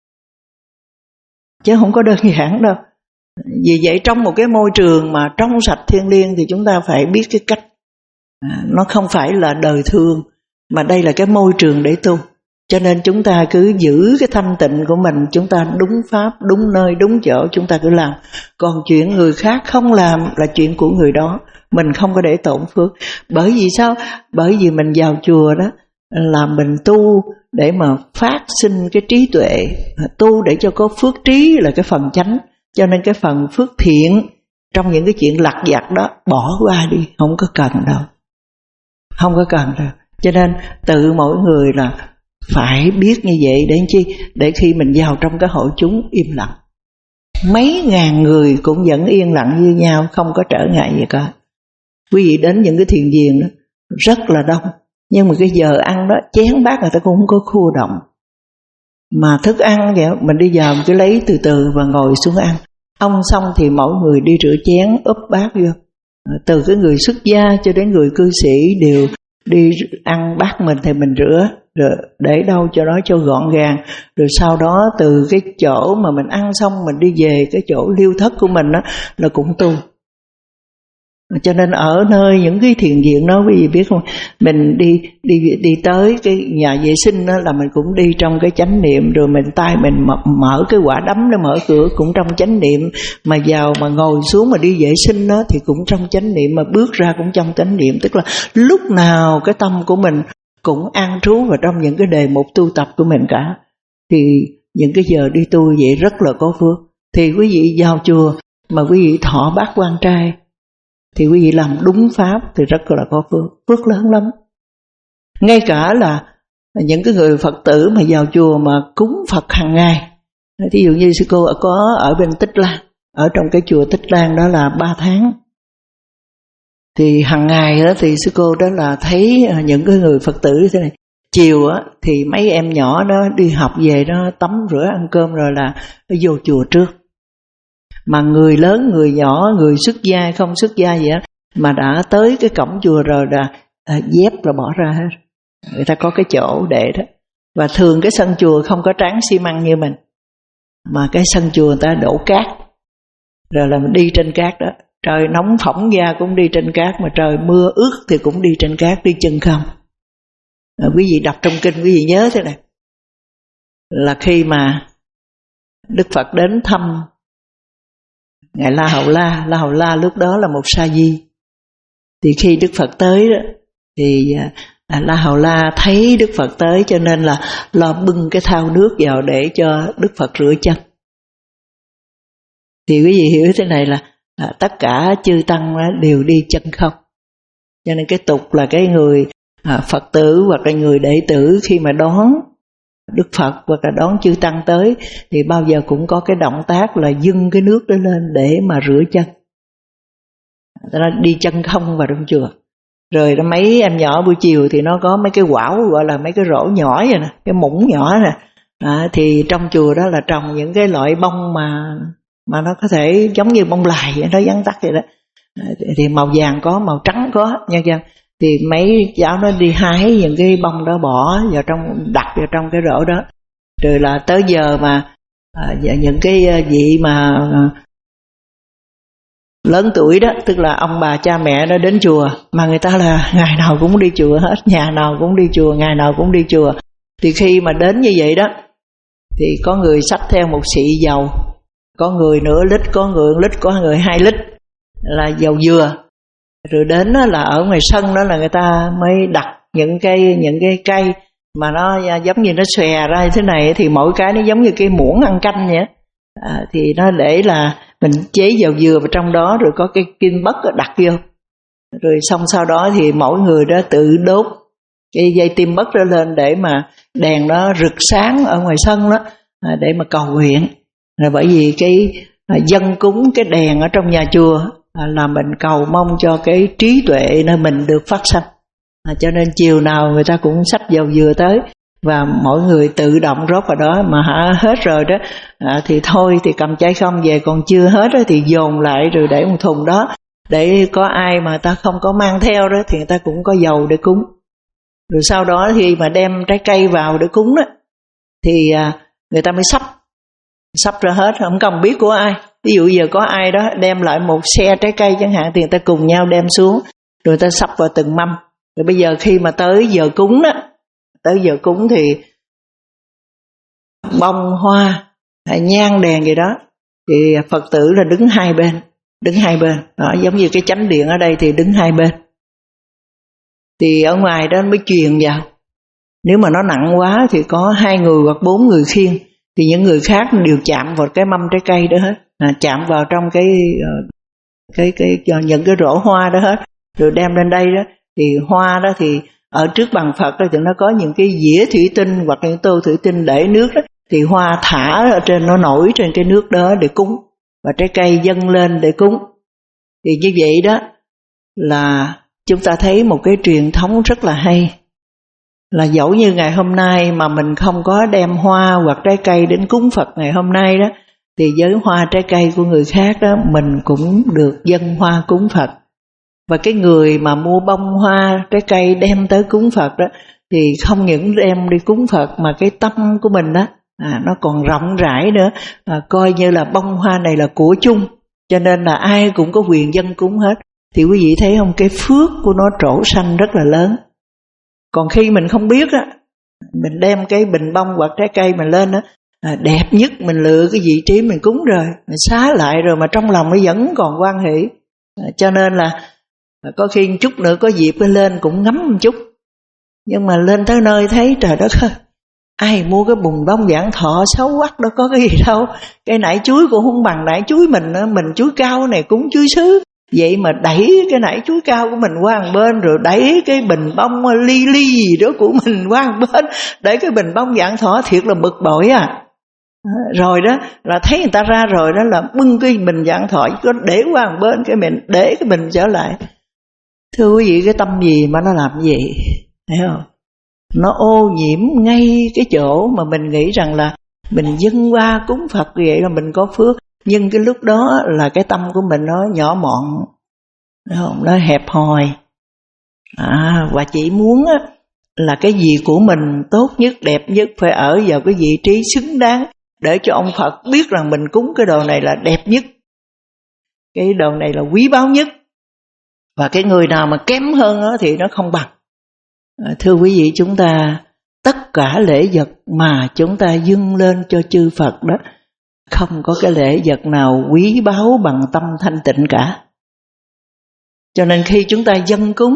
chứ không có đơn giản đâu. Vì vậy trong một cái môi trường mà trong sạch thiêng liêng thì chúng ta phải biết cái cách. À, nó không phải là đời thường, mà đây là cái môi trường để tu. Cho nên chúng ta cứ giữ cái thanh tịnh của mình, chúng ta đúng pháp, đúng nơi, đúng chỗ, chúng ta cứ làm. Còn chuyện người khác không làm là chuyện của người đó, mình không có để tổn phước. Bởi vì sao? Bởi vì mình vào chùa đó là mình tu để mà phát sinh cái trí tuệ, tu để cho có phước trí là cái phần chánh. Cho nên cái phần phước thiện trong những cái chuyện lặt vặt đó bỏ qua đi, không có cần đâu. Không có cần đâu. Cho nên tự mỗi người là phải biết như vậy để chi? Để khi mình vào trong cái hội chúng im lặng, mấy ngàn người cũng vẫn yên lặng như nhau, không có trở ngại gì cả. Quý vị đến những cái thiền viện đó rất là đông, nhưng mà cái giờ ăn đó chén bát người ta cũng không có khua động. Mà thức ăn vậy mình đi vào mình cứ lấy từ từ và ngồi xuống ăn. Ông xong thì mỗi người đi rửa chén úp bát vô. Từ cái người xuất gia cho đến người cư sĩ đều đi ăn bát mình thì mình rửa, rồi để đâu cho đó cho gọn gàng. Rồi sau đó từ cái chỗ mà mình ăn xong mình đi về cái chỗ liêu thất của mình đó là cũng tu. Cho nên ở nơi những cái thiền viện đó quý vị biết không, mình đi đi đi tới cái nhà vệ sinh đó là mình cũng đi trong cái chánh niệm, rồi mình tay mình mở, mở cái quả đấm để mở cửa cũng trong chánh niệm, mà vào mà ngồi xuống mà đi vệ sinh đó thì cũng trong chánh niệm, mà bước ra cũng trong chánh niệm. Tức là lúc nào cái tâm của mình cũng an trú vào trong những cái đề mục tu tập của mình cả. Thì những cái giờ đi tu vậy rất là có phước. Thì quý vị vào chùa mà quý vị thọ bát quan trai thì quý vị làm đúng pháp thì rất là có phước, phước lớn lắm. Ngay cả là những cái người Phật tử mà vào chùa mà cúng Phật hàng ngày, thí dụ như sư cô có ở bên Tích Lan, ở trong cái chùa Tích Lan đó là ba tháng, thì hàng ngày đó thì sư cô đó là thấy những cái người Phật tử như thế này. Chiều á thì mấy em nhỏ đó đi học về đó tắm rửa ăn cơm rồi là vô chùa trước. Mà người lớn, người nhỏ, người xuất gia, không xuất gia gì á, mà đã tới cái cổng chùa rồi là à, dép là bỏ ra hết. Người ta có cái chỗ để đó. Và thường cái sân chùa không có tráng xi măng như mình, mà cái sân chùa người ta đổ cát, rồi là mình đi trên cát đó. Trời nóng phỏng da cũng đi trên cát, mà trời mưa ướt thì cũng đi trên cát, đi chân không. À, quý vị đọc trong kinh quý vị nhớ thế này, là khi mà Đức Phật đến thăm Ngài La Hầu La, La Hầu La lúc đó là một sa di. Thì khi Đức Phật tới đó, thì à, La Hầu La thấy Đức Phật tới, cho nên là lo bưng cái thau nước vào để cho Đức Phật rửa chân. Thì quý vị hiểu thế này là à, tất cả chư tăng đều đi chân không. Cho nên cái tục là cái người à, Phật tử hoặc là người đệ tử khi mà đón Đức Phật hoặc là đón chư tăng tới thì bao giờ cũng có cái động tác là dâng cái nước đó lên để mà rửa chân. Nó đi chân không vào trong chùa. Rồi đó mấy em nhỏ buổi chiều thì nó có mấy cái quảo gọi là mấy cái rổ nhỏ vậy nè, cái muỗng nhỏ nè. À, thì trong chùa đó là trồng những cái loại bông mà mà nó có thể giống như bông lài vậy, nó vắn tắt vậy đó. À, thì màu vàng có, màu trắng có nha chưa? Thì mấy cháu nó đi hái những cái bông đó bỏ vào trong, đặt vào trong cái rổ đó. Rồi là tới giờ mà à, những cái vị mà à, lớn tuổi đó, tức là ông bà cha mẹ nó đến chùa, mà người ta là ngày nào cũng đi chùa hết, nhà nào cũng đi chùa, ngày nào cũng đi chùa. Thì khi mà đến như vậy đó, thì có người xách theo một xị dầu, có người nửa lít, có người lít, có người hai lít là dầu dừa. Rồi đến đó là ở ngoài sân đó là người ta mới đặt những cái những cái cây mà nó giống như nó xòe ra như thế này, thì mỗi cái nó giống như cái muỗng ăn canh vậy. À, thì nó để là mình chế dầu dừa vào trong đó, rồi có cái kim bất đặt vô. Rồi xong sau đó thì mỗi người đó tự đốt cái dây tim bất đó lên để mà đèn nó rực sáng ở ngoài sân đó, à, để mà cầu nguyện. Rồi bởi vì cái à, dân cúng cái đèn ở trong nhà chùa à, là mình cầu mong cho cái trí tuệ nơi mình được phát sanh. À, cho nên chiều nào người ta cũng xách dầu dừa tới, và mỗi người tự động rót vào đó. Mà hả, hết rồi đó à, thì thôi thì cầm chai không về, còn chưa hết đó thì dồn lại rồi để một thùng đó, để có ai mà ta không có mang theo đó thì người ta cũng có dầu để cúng. Rồi sau đó khi mà đem trái cây vào để cúng đó thì à, người ta mới sắp sắp ra hết, không cần biết của ai. Ví dụ giờ có ai đó đem lại một xe trái cây chẳng hạn, thì người ta cùng nhau đem xuống, rồi người ta sắp vào từng mâm. Rồi bây giờ khi mà tới giờ cúng đó, tới giờ cúng thì bông hoa, nhang đèn gì đó, thì Phật tử là đứng hai bên, đứng hai bên, đó, giống như cái chánh điện ở đây thì đứng hai bên. Thì ở ngoài đó mới truyền vào. Nếu mà nó nặng quá thì có hai người hoặc bốn người khiêng, thì những người khác đều chạm vào cái mâm trái cây đó hết, à, chạm vào trong cái cái cái, cái những cái rổ hoa đó hết, rồi đem lên đây đó. Thì hoa đó thì ở trước bàn Phật đó thì nó có những cái dĩa thủy tinh hoặc những tô thủy tinh để nước đó, thì hoa thả ở trên, nó nổi trên cái nước đó để cúng, và trái cây dâng lên để cúng. Thì như vậy đó là chúng ta thấy một cái truyền thống rất là hay, là dẫu như ngày hôm nay mà mình không có đem hoa hoặc trái cây đến cúng Phật ngày hôm nay đó, thì với hoa trái cây của người khác đó, mình cũng được dâng hoa cúng Phật. Và cái người mà mua bông hoa trái cây đem tới cúng Phật đó, thì không những đem đi cúng Phật mà cái tâm của mình đó à, nó còn rộng rãi nữa, à, coi như là bông hoa này là của chung, cho nên là ai cũng có quyền dâng cúng hết. Thì quý vị thấy không, cái phước của nó trổ sanh rất là lớn. Còn khi mình không biết á, mình đem cái bình bông hoặc trái cây mình lên á, à, đẹp nhất mình lựa cái vị trí mình cúng rồi, mình xá lại rồi mà trong lòng nó vẫn còn hoan hỷ. À, cho nên là có khi một chút nữa có dịp lên cũng ngắm một chút. Nhưng mà lên tới nơi thấy trời đất ơi, ai mua cái bùn bông Vạn Thọ xấu quắc đó, có cái gì đâu. Cái nải chuối cũng không bằng nải chuối mình, mình chuối cao này cũng chuối sứ. Vậy mà đẩy cái nải chuối cao của mình qua một bên, rồi đẩy cái bình bông ly ly gì đó của mình qua một bên, để cái bình bông Vạn Thọ, thiệt là bực bội à. Rồi đó là thấy người ta ra rồi đó là bưng cái bình Vạn Thọ có để qua một bên, cái mình để cái bình trở lại. Thưa quý vị, cái tâm gì mà nó làm gì, thấy không? Nó ô nhiễm ngay cái chỗ mà mình nghĩ rằng là mình dâng qua cúng Phật vậy là mình có phước. Nhưng cái lúc đó là cái tâm của mình nó nhỏ mọn, thấy không? Nó hẹp hòi, à, và chỉ muốn á, là cái gì của mình tốt nhất, đẹp nhất, phải ở vào cái vị trí xứng đáng, để cho ông Phật biết rằng mình cúng cái đồ này là đẹp nhất. Cái đồ này là quý báu nhất. Và cái người nào mà kém hơn đó thì nó không bằng. À, thưa quý vị, chúng ta tất cả lễ vật mà chúng ta dâng lên cho chư Phật đó, không có cái lễ vật nào quý báu bằng tâm thanh tịnh cả. Cho nên khi chúng ta dâng cúng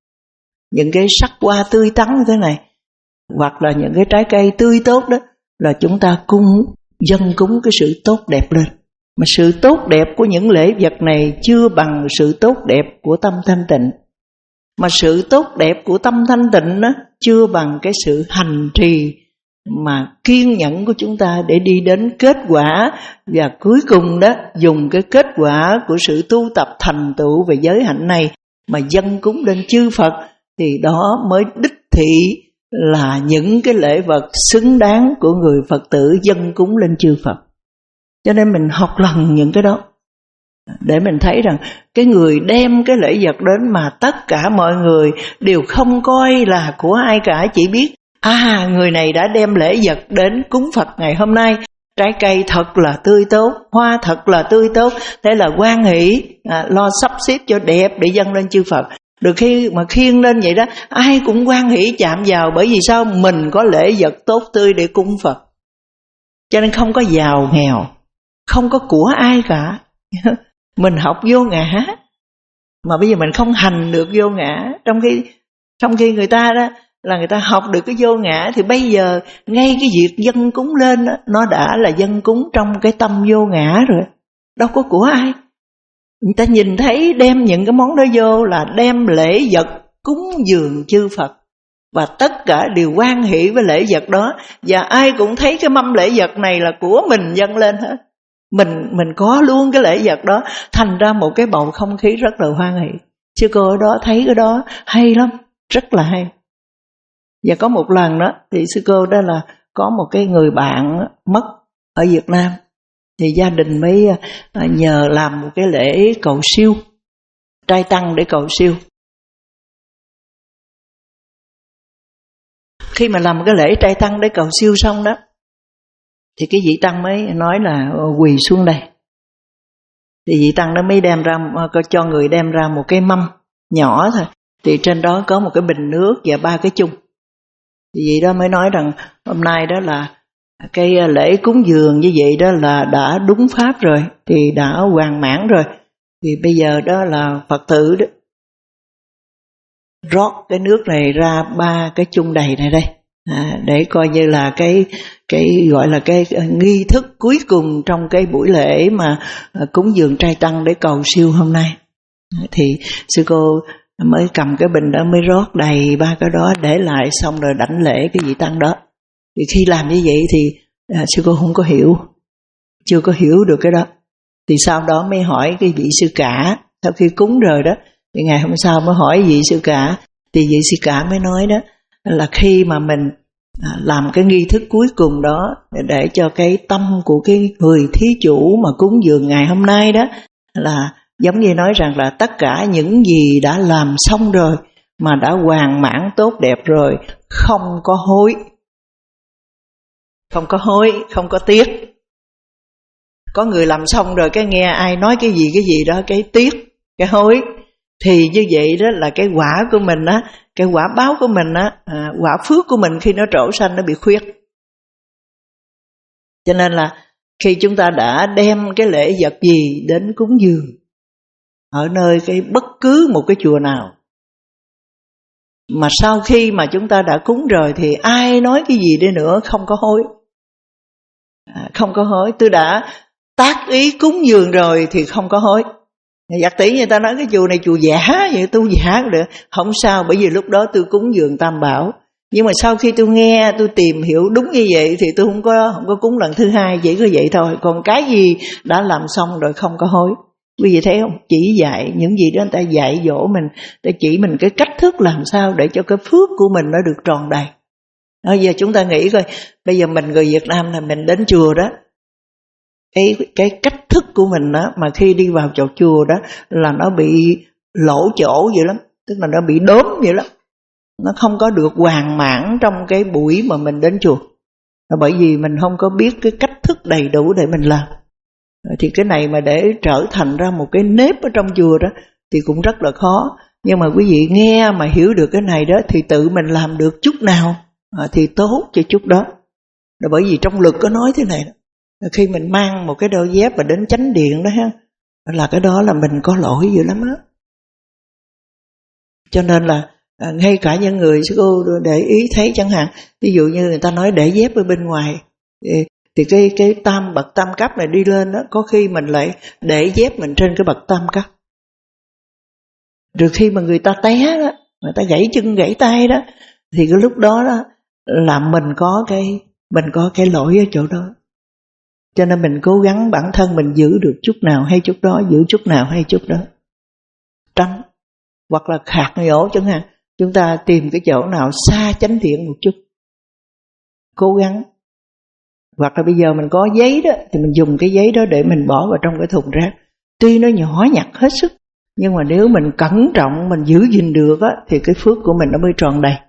những cái sắc hoa tươi tắn như thế này, hoặc là những cái trái cây tươi tốt đó, là chúng ta cung dâng cúng cái sự tốt đẹp lên. Mà sự tốt đẹp của những lễ vật này chưa bằng sự tốt đẹp của tâm thanh tịnh. Mà sự tốt đẹp của tâm thanh tịnh đó, chưa bằng cái sự hành trì mà kiên nhẫn của chúng ta để đi đến kết quả. Và cuối cùng đó, dùng cái kết quả của sự tu tập thành tựu về giới hạnh này mà dâng cúng lên chư Phật, thì đó mới đích thị là những cái lễ vật xứng đáng của người Phật tử dâng cúng lên chư Phật. Cho nên mình học lần những cái đó để mình thấy rằng cái người đem cái lễ vật đến mà tất cả mọi người đều không coi là của ai cả, chỉ biết à, người này đã đem lễ vật đến cúng Phật ngày hôm nay, trái cây thật là tươi tốt, hoa thật là tươi tốt, thế là hoan hỷ, à, lo sắp xếp cho đẹp để dâng lên chư Phật. Được khi mà khiêng lên vậy đó, ai cũng hoan hỷ chạm vào, bởi vì sao? Mình có lễ vật tốt tươi để cúng Phật. Cho nên không có giàu nghèo, không có của ai cả. Mình học vô ngã, mà bây giờ mình không hành được vô ngã. Trong khi trong khi người ta đó là người ta học được cái vô ngã, thì bây giờ ngay cái việc dâng cúng lên đó, nó đã là dâng cúng trong cái tâm vô ngã rồi, đâu có của ai. Người ta nhìn thấy đem những cái món đó vô là đem lễ vật cúng dường chư Phật, và tất cả đều hoan hỷ với lễ vật đó, và ai cũng thấy cái mâm lễ vật này là của mình dâng lên hết. Mình mình có luôn cái lễ vật đó, thành ra một cái bầu không khí rất là hoan hỷ. Sư cô ở đó thấy cái đó hay lắm, rất là hay. Và có một lần đó thì sư cô đó là có một cái người bạn mất ở Việt Nam, thì gia đình mới nhờ làm một cái lễ cầu siêu, trai tăng để cầu siêu. Khi mà làm cái lễ trai tăng để cầu siêu xong đó, thì cái vị tăng mới nói là quỳ xuống đây. Thì vị tăng đó mới đem ra, cho người đem ra một cái mâm nhỏ thôi, thì trên đó có một cái bình nước và ba cái chung. Thì vị đó mới nói rằng hôm nay đó là cái lễ cúng dường như vậy đó là đã đúng pháp rồi, thì đã hoàn mãn rồi. Thì bây giờ đó là Phật tử đó rót cái nước này ra ba cái chung đầy này đây, à, để coi như là cái cái gọi là cái nghi thức cuối cùng trong cái buổi lễ mà cúng dường trai tăng để cầu siêu hôm nay. Thì sư cô mới cầm cái bình đó mới rót đầy ba cái đó để lại, xong rồi đảnh lễ cái vị tăng đó. Thì khi làm như vậy thì à, sư cô không có hiểu, chưa có hiểu được cái đó. Thì sau đó mới hỏi cái vị sư cả, sau khi cúng rồi đó, thì ngày hôm sau mới hỏi vị sư cả. Thì vị sư cả mới nói đó là khi mà mình à, làm cái nghi thức cuối cùng đó để, để cho cái tâm của cái người thí chủ mà cúng dường ngày hôm nay đó, là giống như nói rằng là tất cả những gì đã làm xong rồi, mà đã hoàn mãn tốt đẹp rồi, không có hối. Không có hối, không có tiếc. Có người làm xong rồi cái nghe ai nói cái gì cái gì đó, cái tiếc, cái hối. Thì như vậy đó là cái quả của mình á, cái quả báo của mình á, à, quả phước của mình khi nó trổ sanh nó bị khuyết. Cho nên là khi chúng ta đã đem cái lễ vật gì đến cúng dường ở nơi cái bất cứ một cái chùa nào, mà sau khi mà chúng ta đã cúng rồi thì ai nói cái gì đi nữa không có hối. À, không có hối. Tôi đã tác ý cúng dường rồi thì không có hối. Giặc tỷ người ta nói cái chùa này chùa giả, vậy tu giả cũng được, không sao, bởi vì lúc đó tôi cúng dường Tam Bảo. Nhưng mà sau khi tôi nghe, tôi tìm hiểu đúng như vậy thì tôi không có không có cúng lần thứ hai, chỉ có vậy thôi. Còn cái gì đã làm xong rồi không có hối. Quý vị thấy không? Chỉ dạy những gì đó người ta dạy dỗ mình, để chỉ mình cái cách thức làm sao để cho cái phước của mình nó được tròn đầy. Bây giờ chúng ta nghĩ coi, bây giờ mình người Việt Nam là mình đến chùa đó, cái cái cách thức của mình đó mà khi đi vào chỗ chùa đó là nó bị lỗ chỗ vậy lắm, tức là nó bị đốm vậy lắm, nó không có được hoàn mãn trong cái buổi mà mình đến chùa, là bởi vì mình không có biết cái cách thức đầy đủ để mình làm. Thì cái này mà để trở thành ra một cái nếp ở trong chùa đó thì cũng rất là khó. Nhưng mà quý vị nghe mà hiểu được cái này đó thì tự mình làm được chút nào à, thì tốt cho chút đó. Là bởi vì trong luật có nói thế này đó, khi mình mang một cái đôi dép mà đến chánh điện đó ha, là cái đó là mình có lỗi dữ lắm đó. Cho nên là à, ngay cả những người sư cô để ý thấy chẳng hạn, ví dụ như người ta nói để dép ở bên ngoài thì, thì cái cái tam bậc tam cấp này đi lên đó, có khi mình lại để dép mình trên cái bậc tam cấp. Rồi khi mà người ta té đó, người ta gãy chân gãy tay đó, thì cái lúc đó đó là mình có cái mình có cái lỗi ở chỗ đó. Cho nên mình cố gắng bản thân mình giữ được chút nào hay chút đó, giữ chút nào hay chút đó. Tránh. Hoặc là khạc nhổ chẳng hạn, chúng ta tìm cái chỗ nào xa chánh điện một chút. Cố gắng. Hoặc là bây giờ mình có giấy đó, thì mình dùng cái giấy đó để mình bỏ vào trong cái thùng rác. Tuy nó nhỏ nhặt hết sức, nhưng mà nếu mình cẩn trọng, mình giữ gìn được á, thì cái phước của mình nó mới tròn đầy.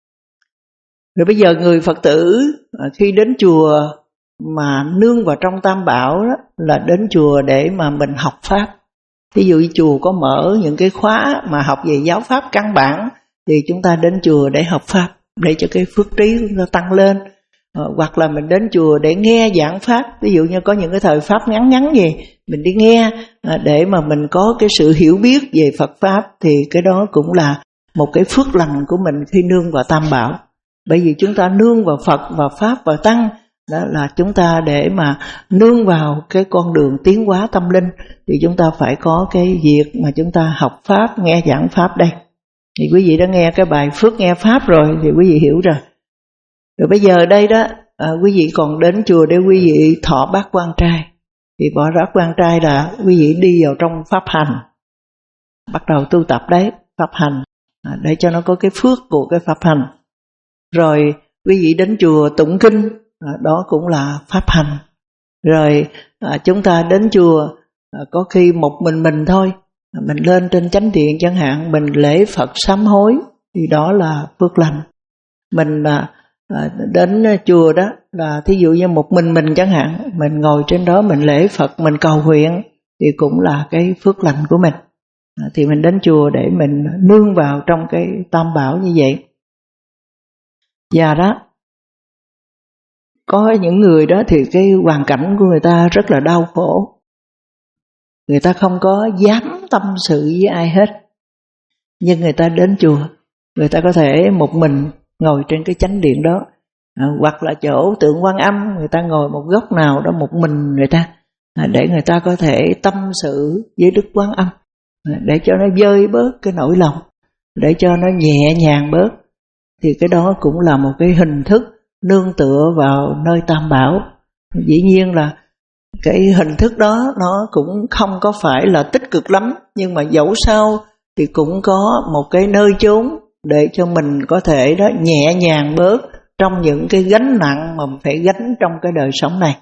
Rồi bây giờ người Phật tử khi đến chùa mà nương vào trong Tam Bảo đó, là đến chùa để mà mình học Pháp. Ví dụ như chùa có mở những cái khóa mà học về giáo Pháp căn bản, thì chúng ta đến chùa để học Pháp, để cho cái phước trí của chúng ta tăng lên. Ờ, hoặc là mình đến chùa để nghe giảng Pháp. Ví dụ như có những cái thời Pháp ngắn ngắn gì, mình đi nghe à, để mà mình có cái sự hiểu biết về Phật Pháp, thì cái đó cũng là một cái phước lành của mình khi nương vào Tam Bảo. Bởi vì chúng ta nương vào Phật, vào Pháp, vào Tăng, đó là chúng ta để mà nương vào cái con đường tiến hóa tâm linh, thì chúng ta phải có cái việc mà chúng ta học Pháp, nghe giảng Pháp đây. Thì quý vị đã nghe cái bài Phước Nghe Pháp rồi, thì quý vị hiểu rồi. Rồi bây giờ đây đó, à, quý vị còn đến chùa để quý vị thọ bát quan trai. Thì bỏ bát quan trai là quý vị đi vào trong Pháp hành, bắt đầu tu tập đấy, Pháp hành, à, để cho nó có cái phước của cái Pháp hành. Rồi quý vị đến chùa tụng kinh, à, đó cũng là Pháp hành. Rồi à, chúng ta đến chùa à, có khi một mình mình thôi, à, mình lên trên chánh điện chẳng hạn, mình lễ Phật sám hối, thì đó là phước lành. Mình à, à, đến chùa đó là thí dụ như một mình mình chẳng hạn, mình ngồi trên đó mình lễ Phật, mình cầu nguyện, thì cũng là cái phước lành của mình. À, thì mình đến chùa để mình nương vào trong cái Tam Bảo như vậy. Và đó, có những người đó thì cái hoàn cảnh của người ta rất là đau khổ. Người ta không có dám tâm sự với ai hết. Nhưng người ta đến chùa, người ta có thể một mình ngồi trên cái chánh điện đó, à, hoặc là chỗ tượng Quan Âm, người ta ngồi một góc nào đó một mình người ta, à, để người ta có thể tâm sự với Đức Quan Âm, à, để cho nó vơi bớt cái nỗi lòng, để cho nó nhẹ nhàng bớt. Thì cái đó cũng là một cái hình thức nương tựa vào nơi Tam Bảo. Dĩ nhiên là cái hình thức đó nó cũng không có phải là tích cực lắm, nhưng mà dẫu sao thì cũng có một cái nơi chốn để cho mình có thể đó nhẹ nhàng bớt trong những cái gánh nặng mà mình phải gánh trong cái đời sống này.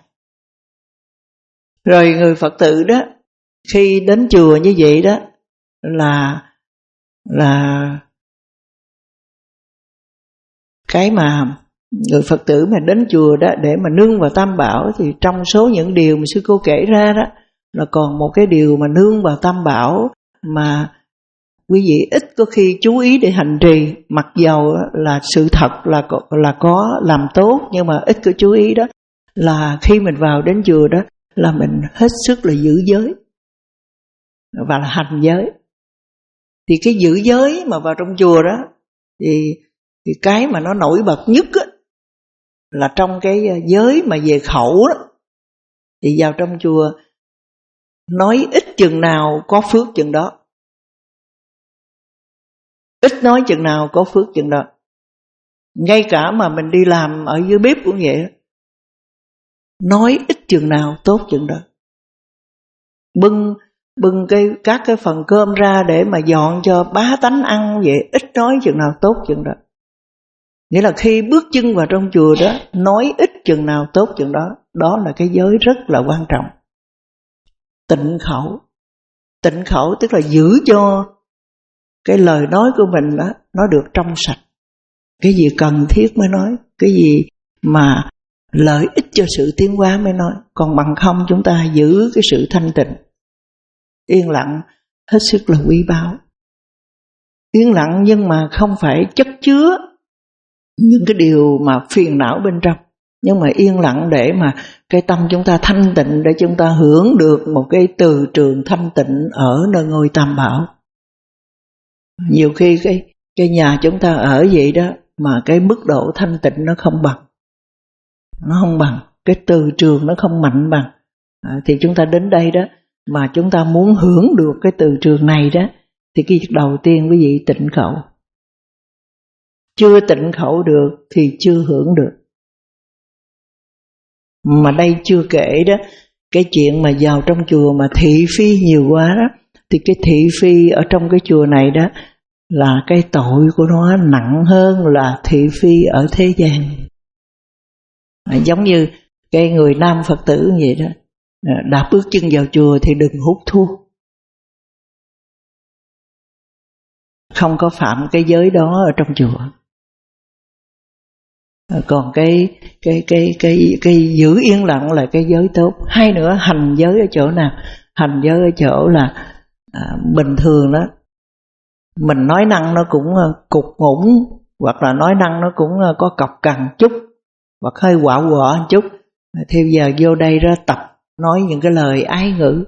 Rồi người Phật tử đó, khi đến chùa như vậy đó, là là cái mà người Phật tử mà đến chùa đó để mà nương vào Tam Bảo, thì trong số những điều mà sư cô kể ra đó, là còn một cái điều mà nương vào Tam Bảo mà quý vị ít có khi chú ý để hành trì, mặc dầu là sự thật là có, là có làm tốt, nhưng mà ít có chú ý đó, là khi mình vào đến chùa đó là mình hết sức là giữ giới và là hành giới. Thì cái giữ giới mà vào trong chùa đó, thì, thì cái mà nó nổi bật nhất á, là trong cái giới mà về khẩu đó, thì vào trong chùa nói ít chừng nào có phước chừng đó, ít nói chừng nào có phước chừng đó. Ngay cả mà mình đi làm ở dưới bếp cũng vậy, nói ít chừng nào tốt chừng đó. Bưng bưng cái các cái phần cơm ra để mà dọn cho bá tánh ăn vậy, ít nói chừng nào tốt chừng đó. Nghĩa là khi bước chân vào trong chùa đó, nói ít chừng nào tốt chừng đó. Đó là cái giới rất là quan trọng. Tịnh khẩu. Tịnh khẩu tức là giữ cho cái lời nói của mình đó, nó được trong sạch. Cái gì cần thiết mới nói, cái gì mà lợi ích cho sự tiến hóa mới nói. Còn bằng không chúng ta giữ cái sự thanh tịnh, yên lặng hết sức là quý báu. Yên lặng nhưng mà không phải chất chứa những cái điều mà phiền não bên trong, nhưng mà yên lặng để mà cái tâm chúng ta thanh tịnh, để chúng ta hưởng được một cái từ trường thanh tịnh ở nơi ngôi Tam Bảo. Nhiều khi cái, cái nhà chúng ta ở vậy đó, mà cái mức độ thanh tịnh nó không bằng, nó không bằng, cái từ trường nó không mạnh bằng. À, thì chúng ta đến đây đó, mà chúng ta muốn hưởng được cái từ trường này đó, thì cái việc đầu tiên quý vị tịnh khẩu. Chưa tịnh khẩu được thì chưa hưởng được. Mà đây chưa kể đó, cái chuyện mà vào trong chùa mà thị phi nhiều quá đó, thì cái thị phi ở trong cái chùa này đó là cái tội của nó nặng hơn là thị phi ở thế gian. À, giống như cái người nam Phật tử như vậy đó, đạp bước chân vào chùa thì đừng hút thuốc. Không có phạm cái giới đó ở trong chùa. Còn cái cái cái cái cái giữ yên lặng là cái giới tốt. Hai nữa, hành giới ở chỗ nào? Hành giới ở chỗ là à, bình thường đó, mình nói năng nó cũng cục ngủng, hoặc là nói năng nó cũng có cọc cằn chút, hoặc hơi quạo quọ một chút. Thì giờ vô đây đó tập nói những cái lời ái ngữ,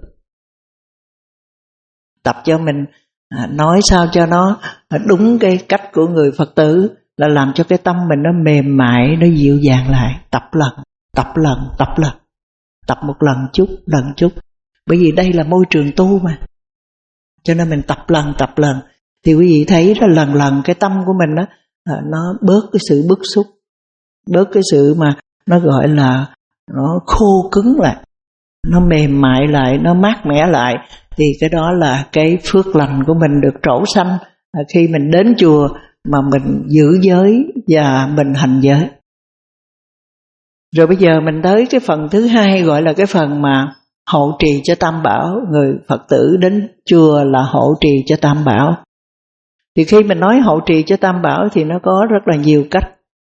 tập cho mình à, nói sao cho nó đúng cái cách của người Phật tử, là làm cho cái tâm mình nó mềm mại, nó dịu dàng lại. Tập lần, tập lần, tập lần, tập một lần chút, lần chút. Bởi vì đây là môi trường tu mà, cho nên mình tập lần, tập lần. Thì quý vị thấy là lần lần cái tâm của mình đó, nó bớt cái sự bức xúc, bớt cái sự mà nó gọi là nó khô cứng lại, nó mềm mại lại, nó mát mẻ lại. Thì cái đó là cái phước lành của mình được trổ sanh khi mình đến chùa mà mình giữ giới và mình hành giới. Rồi bây giờ mình tới cái phần thứ hai, gọi là cái phần mà hộ trì cho Tam Bảo. Người Phật tử đến chùa là hộ trì cho Tam Bảo. Thì khi mình nói hộ trì cho Tam Bảo thì nó có rất là nhiều cách.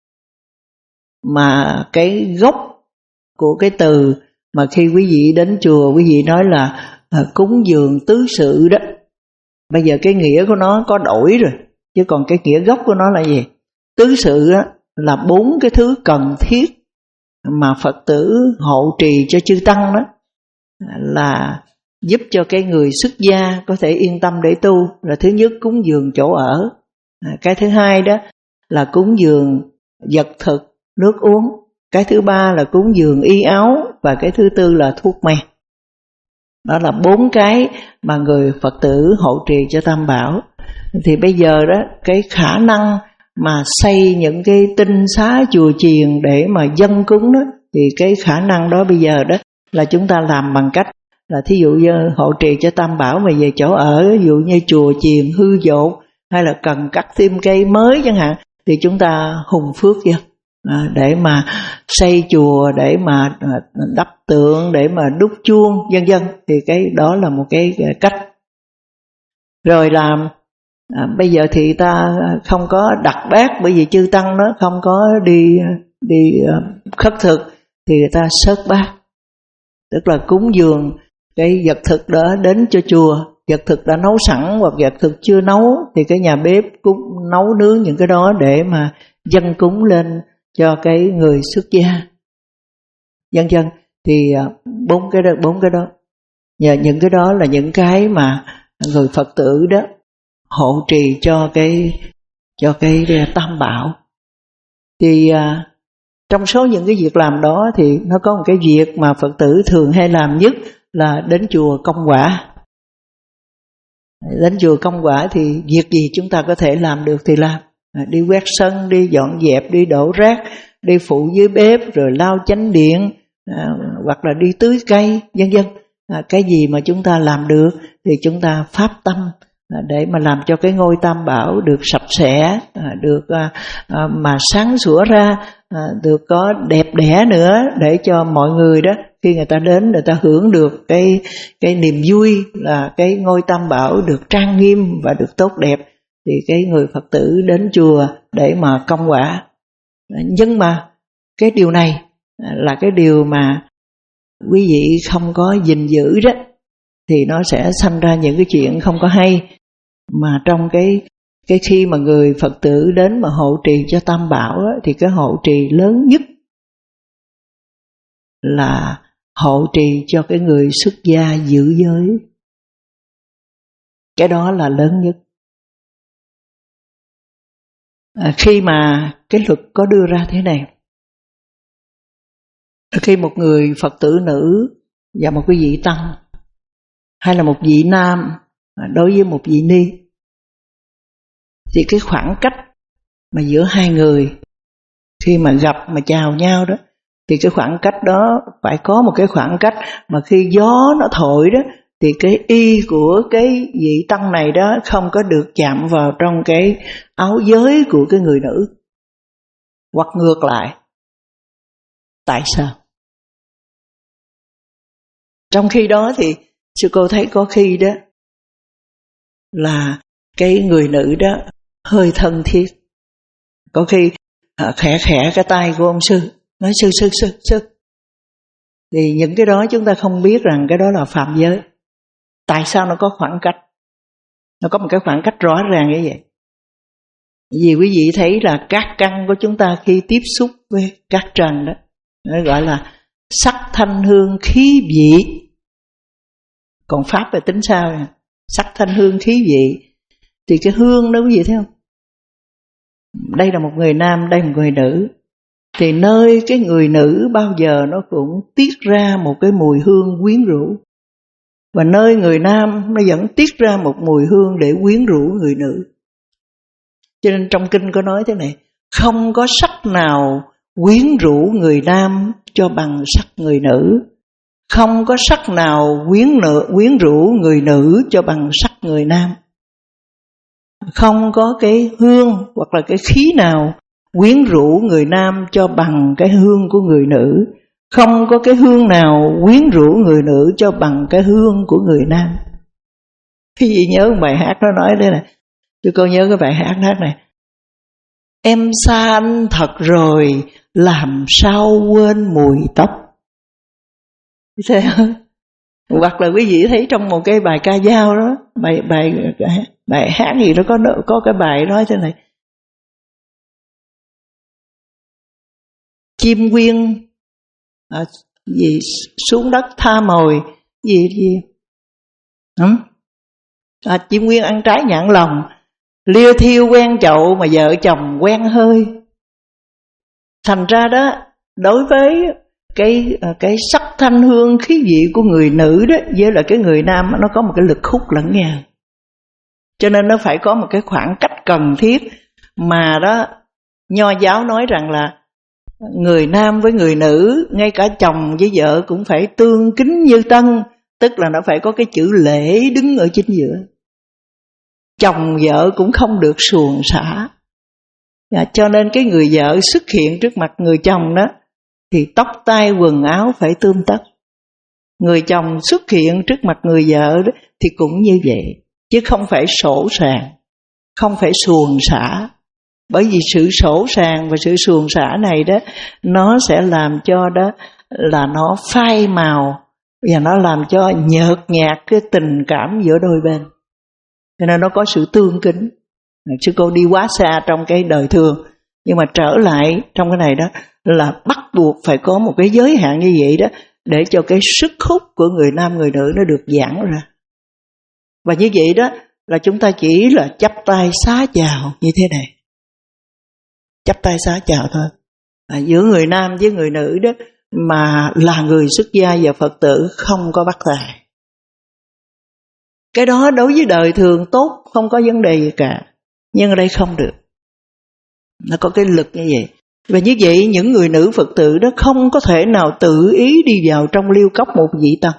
Mà cái gốc của cái từ mà khi quý vị đến chùa quý vị nói là à, cúng dường tứ sự đó, bây giờ cái nghĩa của nó có đổi rồi. Chứ còn cái nghĩa gốc của nó là gì? Tứ sự đó là bốn cái thứ cần thiết mà Phật tử hộ trì cho chư tăng đó, là giúp cho cái người xuất gia có thể yên tâm để tu. Là thứ nhất cúng dường chỗ ở, cái thứ hai đó là cúng dường vật thực, nước uống, cái thứ ba là cúng dường y áo, và cái thứ tư là thuốc men. Đó là bốn cái mà người Phật tử hộ trì cho Tam Bảo. Thì bây giờ đó, cái khả năng mà xây những cái tinh xá chùa chiền để mà dâng cúng đó, thì cái khả năng đó bây giờ đó là chúng ta làm bằng cách là thí dụ như hộ trì cho Tam Bảo mà về chỗ ở, ví dụ như chùa chiền hư dột hay là cần cắt thêm cây mới chẳng hạn, thì chúng ta hùng phước vô à, để mà xây chùa, để mà đắp tượng, để mà đúc chuông vân vân. Thì cái đó là một cái cách. Rồi làm à, bây giờ thì ta không có đặt bát, bởi vì chư tăng nó không có đi đi khất thực, thì người ta sớt bát, tức là cúng dường cái vật thực đó đến cho chùa. Vật thực đã nấu sẵn hoặc vật thực chưa nấu thì cái nhà bếp cũng nấu nướng những cái đó để mà dâng cúng lên cho cái người xuất gia vân vân. Thì bốn cái đó, bốn cái đó, nhờ những cái đó là những cái mà người Phật tử đó hộ trì cho cái cho cái Tam Bảo. Thì à, trong số những cái việc làm đó thì nó có một cái việc mà Phật tử thường hay làm nhất là đến chùa công quả. Đến chùa công quả thì việc gì chúng ta có thể làm được thì làm. À, đi quét sân, đi dọn dẹp, đi đổ rác, đi phụ dưới bếp, rồi lau chánh điện, à, hoặc là đi tưới cây vân vân. À, cái gì mà chúng ta làm được thì chúng ta pháp tâm à, để mà làm cho cái ngôi Tam Bảo được sạch sẽ, à, được à, à, mà sáng sủa ra, à, được có đẹp đẽ nữa, để cho mọi người đó khi người ta đến người ta hưởng được cái cái niềm vui là cái ngôi Tam Bảo được trang nghiêm và được tốt đẹp. Thì cái người Phật tử đến chùa để mà công quả. Nhưng mà cái điều này là cái điều mà quý vị không có gìn giữ đó, thì nó sẽ sanh ra những cái chuyện không có hay. Mà trong cái cái khi mà người Phật tử đến mà hộ trì cho Tam Bảo đó, thì cái hộ trì lớn nhất là hộ trì cho cái người xuất gia giữ giới. Cái đó là lớn nhất. À, khi mà cái luật có đưa ra thế này, khi một người Phật tử nữ và một cái vị tăng hay là một vị nam đối với một vị ni, thì cái khoảng cách mà giữa hai người khi mà gặp mà chào nhau đó, thì cái khoảng cách đó phải có một cái khoảng cách mà khi gió nó thổi đó, thì cái y của cái vị tăng này đó không có được chạm vào trong cái áo giới của cái người nữ, hoặc ngược lại. Tại sao? Trong khi đó thì sư cô thấy có khi đó là cái người nữ đó hơi thân thiết, có khi khẽ khẽ cái tay của ông sư, nói sư sư sư sư, thì những cái đó chúng ta không biết rằng cái đó là phạm giới. Tại sao nó có khoảng cách? Nó có một cái khoảng cách rõ ràng như vậy. Vì quý vị thấy là các căn của chúng ta khi tiếp xúc với các trần đó, nó gọi là sắc thanh hương khí vị. Còn pháp về tính sao nè? Sắc thanh hương khí vị. Thì cái hương đó quý vị thấy không? Đây là một người nam, đây là một người nữ. Thì nơi cái người nữ bao giờ nó cũng tiết ra một cái mùi hương quyến rũ. Và nơi người nam nó vẫn tiết ra một mùi hương để quyến rũ người nữ. Cho nên trong kinh có nói thế này, không có sắc nào quyến rũ người nam cho bằng sắc người nữ. Không có sắc nào quyến, nữ, quyến rũ người nữ cho bằng sắc người nam. Không có cái hương hoặc là cái khí nào quyến rũ người nam cho bằng cái hương của người nữ. Không có cái hương nào quyến rũ người nữ cho bằng cái hương của người nam. Cái gì nhớ bài hát nó nói đây này, cho cô nhớ cái bài hát hát này. Em xa anh thật rồi, làm sao quên mùi tóc. Thấy không? Hoặc là quý vị thấy trong một cái bài ca dao đó, bài bài bài hát gì nó có có cái bài nói thế này. Chim quyên à, gì xuống đất tha mồi gì gì ừ? à, chim quyên ăn trái nhãn lòng, liêu thiêu quen chậu mà vợ chồng quen hơi. Thành ra đó, đối với cái cái sắc thanh hương khí vị của người nữ đó với lại cái người nam, nó có một cái lực hút lẫn nhau, cho nên nó phải có một cái khoảng cách cần thiết. Mà đó, Nho giáo nói rằng là người nam với người nữ, ngay cả chồng với vợ cũng phải tương kính như tân, tức là nó phải có cái chữ lễ đứng ở chính giữa. Chồng vợ cũng không được xuồng xả. Và cho nên cái người vợ xuất hiện trước mặt người chồng đó thì tóc tai quần áo phải tươm tất. Người chồng xuất hiện trước mặt người vợ đó thì cũng như vậy, chứ không phải sổ sàng, không phải xuồng xả. Bởi vì sự sổ sàng và sự xuồng xả này đó, nó sẽ làm cho đó là nó phai màu và nó làm cho nhợt nhạt cái tình cảm giữa đôi bên. Cho nên nó có sự tương kính. Sư cô đi quá xa trong cái đời thường, nhưng mà trở lại trong cái này đó là bắt buộc phải có một cái giới hạn như vậy đó, để cho cái sức hút của người nam người nữ nó được giãn ra. Và như vậy đó là chúng ta chỉ là chắp tay xá chào như thế này, chắp tay xá chào thôi. À, giữa người nam với người nữ đó mà là người xuất gia và Phật tử không có bắt tay. Cái đó đối với đời thường tốt, không có vấn đề gì cả. Nhưng ở đây không được. Nó có cái lực như vậy. Và như vậy những người nữ Phật tử đó không có thể nào tự ý đi vào trong liêu cốc một vị tăng.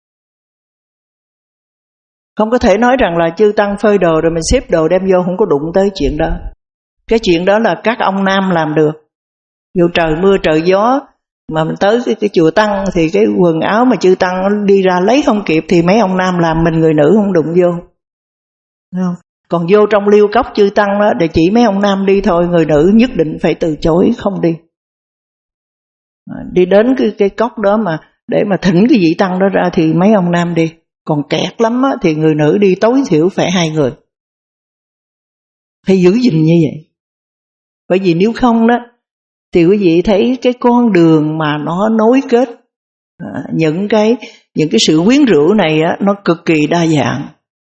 Không có thể nói rằng là chư tăng phơi đồ rồi mình xếp đồ đem vô, không có đụng tới chuyện đó. Cái chuyện đó là các ông nam làm được. Dù trời mưa trời gió mà mình tới cái, cái chùa tăng thì cái quần áo mà chư tăng đi ra lấy không kịp thì mấy ông nam làm, mình người nữ không đụng vô. Đúng không? Còn vô trong liêu cốc chư tăng đó để chỉ mấy ông nam đi thôi, người nữ nhất định phải từ chối không đi. Đi đến cái, cái cốc đó mà để mà thỉnh cái vị tăng đó ra thì mấy ông nam đi. Còn kẹt lắm á, thì người nữ đi tối thiểu phải hai người. Phải giữ gìn như vậy. Bởi vì nếu không đó thì quý vị thấy cái con đường mà nó nối kết à, những cái những cái sự quyến rũ này á, nó cực kỳ đa dạng.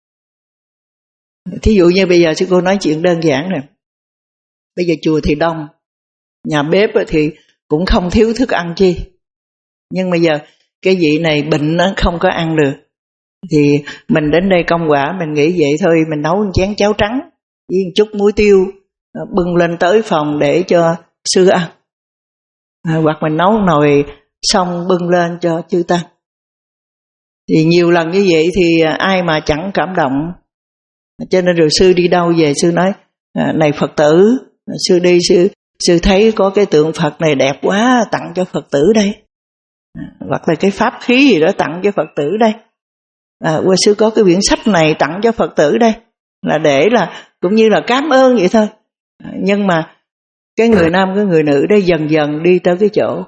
Thí dụ như bây giờ sư cô nói chuyện đơn giản này. Bây giờ chùa thì đông, nhà bếp thì cũng không thiếu thức ăn chi. Nhưng bây giờ cái vị này bệnh nó không có ăn được, thì mình đến đây công quả mình nghĩ vậy thôi, mình nấu một chén cháo trắng với một chút muối tiêu bưng lên tới phòng để cho sư ăn. À, hoặc mình nấu nồi xong bưng lên cho chư tăng. Thì nhiều lần như vậy thì ai mà chẳng cảm động. Cho nên rồi sư đi đâu về sư nói à, này Phật tử, sư đi sư sư thấy có cái tượng Phật này đẹp quá, tặng cho Phật tử đây. À, hoặc là cái pháp khí gì đó tặng cho Phật tử đây. À, qua sư có cái quyển sách này tặng cho Phật tử đây, là để là cũng như là cảm ơn vậy thôi. À, nhưng mà cái người nam cái người nữ đây dần dần đi tới cái chỗ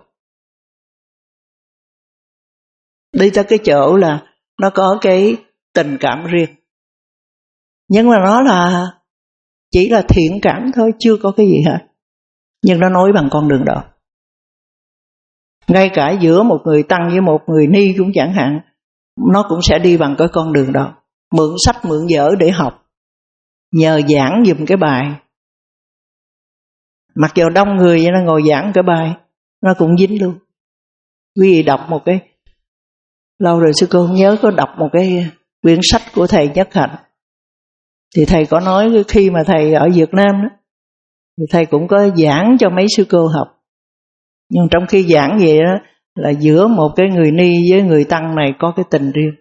đi tới cái chỗ là nó có cái tình cảm riêng, nhưng mà nó là chỉ là thiện cảm thôi, chưa có cái gì hết, nhưng nó nối bằng con đường đó. Ngay cả giữa một người tăng với một người ni cũng chẳng hạn, nó cũng sẽ đi bằng cái con đường đó. Mượn sách mượn vở để học, nhờ giảng dùm cái bài. Mặc dù đông người vậy nó ngồi giảng cái bài, nó cũng dính luôn. Quý vị đọc một cái, lâu rồi sư cô không nhớ, có đọc một cái quyển sách của thầy Nhất Hạnh. Thì thầy có nói khi mà thầy ở Việt Nam đó, thì thầy cũng có giảng cho mấy sư cô học. Nhưng trong khi giảng vậy đó, là giữa một cái người ni với người tăng này có cái tình riêng.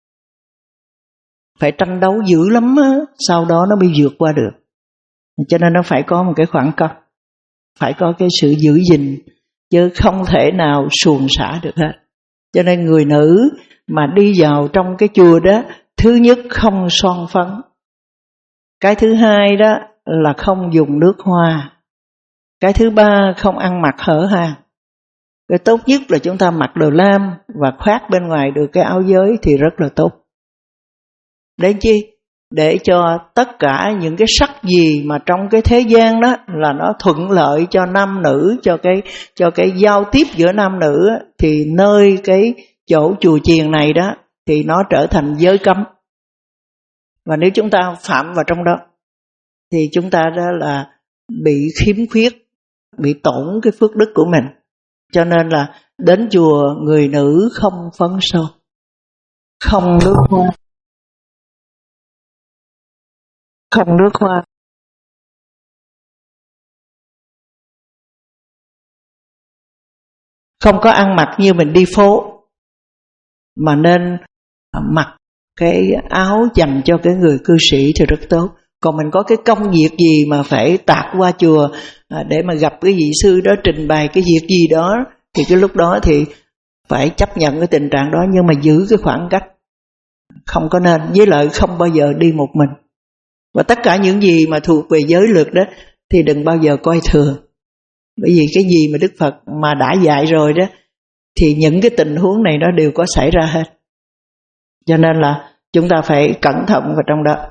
Phải tranh đấu dữ lắm á, sau đó nó mới vượt qua được. Cho nên nó phải có một cái khoảng cách, phải có cái sự giữ gìn, chứ không thể nào suồng xả được hết. Cho nên người nữ mà đi vào trong cái chùa đó, thứ nhất không son phấn, cái thứ hai đó là không dùng nước hoa, cái thứ ba không ăn mặc hở hang. Cái tốt nhất là chúng ta mặc đồ lam và khoác bên ngoài được cái áo giới thì rất là tốt. Để chi? Để cho tất cả những cái sắc gì mà trong cái thế gian đó là nó thuận lợi cho nam nữ, cho cái cho cái giao tiếp giữa nam nữ, thì nơi cái chỗ chùa chiền này đó thì nó trở thành giới cấm. Và nếu chúng ta phạm vào trong đó thì chúng ta đó là bị khiếm khuyết, bị tổn cái phước đức của mình. Cho nên là đến chùa người nữ không phấn son, không nước hoa, không nước hoa. Không có ăn mặc như mình đi phố, mà nên mặc cái áo dành cho cái người cư sĩ thì rất tốt. Còn mình có cái công việc gì mà phải tạt qua chùa để mà gặp cái vị sư đó trình bày cái việc gì đó, thì cái lúc đó thì phải chấp nhận cái tình trạng đó, nhưng mà giữ cái khoảng cách. Không có nên, với lại không bao giờ đi một mình. Và tất cả những gì mà thuộc về giới luật đó thì đừng bao giờ coi thường. Bởi vì cái gì mà Đức Phật mà đã dạy rồi đó, thì những cái tình huống này nó đều có xảy ra hết. Cho nên là chúng ta phải cẩn thận vào trong đó.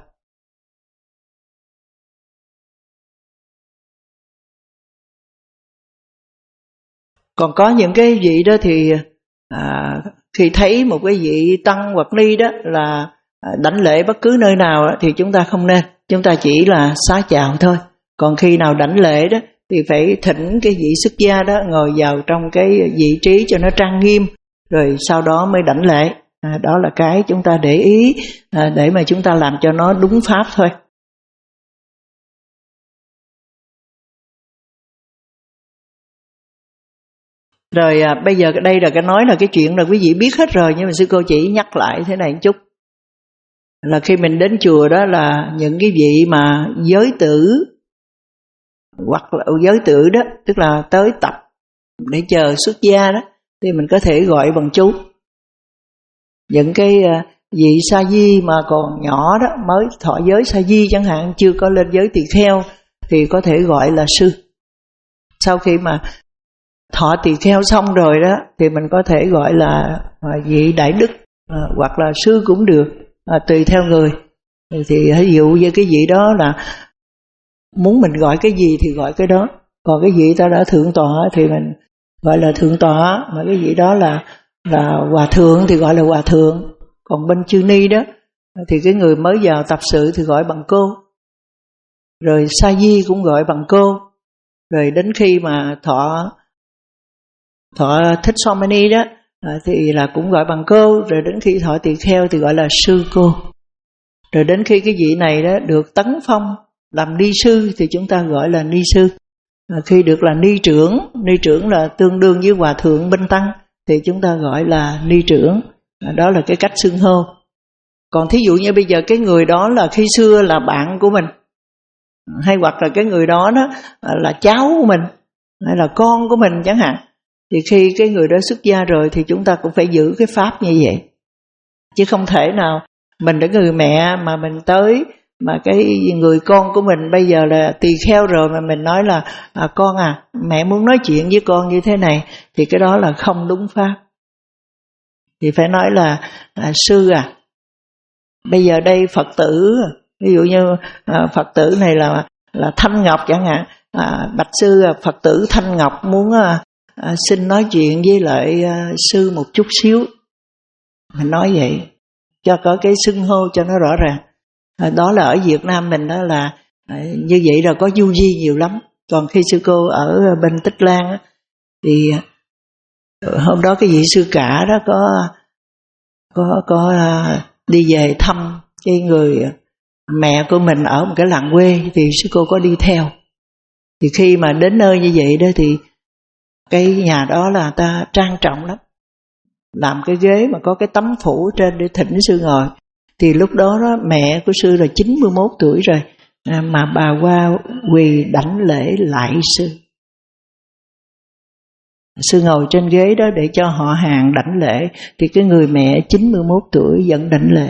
Còn có những cái vị đó thì à, khi thấy một cái vị tăng hoặc ni đó là đảnh lễ bất cứ nơi nào đó, thì chúng ta không nên. Chúng ta chỉ là xá chào thôi. Còn khi nào đảnh lễ đó thì phải thỉnh cái vị xuất gia đó ngồi vào trong cái vị trí cho nó trang nghiêm, rồi sau đó mới đảnh lễ. À, đó là cái chúng ta để ý à, để mà chúng ta làm cho nó đúng pháp thôi. Rồi à, bây giờ đây là cái nói là cái chuyện là quý vị biết hết rồi, nhưng mà sư cô chỉ nhắc lại thế này một chút. Là khi mình đến chùa đó là những cái vị mà giới tử hoặc là giới tử đó, tức là tới tập để chờ xuất gia đó, thì mình có thể gọi bằng chú. Những cái vị sa di mà còn nhỏ đó, mới thọ giới sa di chẳng hạn, chưa có lên giới tỳ kheo, thì có thể gọi là sư. Sau khi mà thọ tỳ kheo xong rồi đó thì mình có thể gọi là à, vị đại đức à, hoặc là sư cũng được, à, tùy theo người. Thì ví dụ như cái vị đó là muốn mình gọi cái gì thì gọi cái đó, còn cái vị ta đã thượng tọa thì mình gọi là thượng tọa, mà cái vị đó là là hòa thượng thì gọi là hòa thượng. Còn bên chư ni đó thì cái người mới vào tập sự thì gọi bằng cô, rồi sa di cũng gọi bằng cô, rồi đến khi mà thọ thọ thích so mani đó thì là cũng gọi bằng cô, rồi đến khi thọ tỳ kheo thì gọi là sư cô, rồi đến khi cái vị này đó được tấn phong làm ni sư thì chúng ta gọi là ni sư. À, khi được là ni trưởng, ni trưởng là tương đương với hòa thượng bên tăng thì chúng ta gọi là ni trưởng. À, đó là cái cách xưng hô. Còn thí dụ như bây giờ cái người đó là khi xưa là bạn của mình, hay hoặc là cái người đó đó là cháu của mình, hay là con của mình chẳng hạn, thì khi cái người đó xuất gia rồi thì chúng ta cũng phải giữ cái pháp như vậy. Chứ không thể nào mình là người mẹ mà mình tới mà cái người con của mình bây giờ là tỳ kheo rồi mà mình nói là à, con à, mẹ muốn nói chuyện với con như thế này, thì cái đó là không đúng pháp. Thì phải nói là à, sư à, bây giờ đây Phật tử, ví dụ như à, Phật tử này là là Thanh Ngọc chẳng hạn, à, bạch sư à, Phật tử Thanh Ngọc muốn à, à, xin nói chuyện với lại à, sư một chút xíu. Mình nói vậy cho có cái xưng hô cho nó rõ ràng. À, đó là ở Việt Nam mình đó là à, như vậy là có du di nhiều lắm. Còn khi sư cô ở bên Tích Lan á, thì hôm đó cái vị sư cả đó có có có à, đi về thăm cái người mẹ của mình ở một cái làng quê, thì sư cô có đi theo. Thì khi mà đến nơi như vậy đó thì cái nhà đó là ta trang trọng lắm, làm cái ghế mà có cái tấm phủ trên để thỉnh sư ngồi. Thì lúc đó, đó mẹ của sư là chín mươi mốt tuổi rồi, mà bà qua quỳ đảnh lễ lại sư. Sư ngồi trên ghế đó để cho họ hàng đảnh lễ, thì cái người mẹ chín mươi mốt tuổi vẫn đảnh lễ.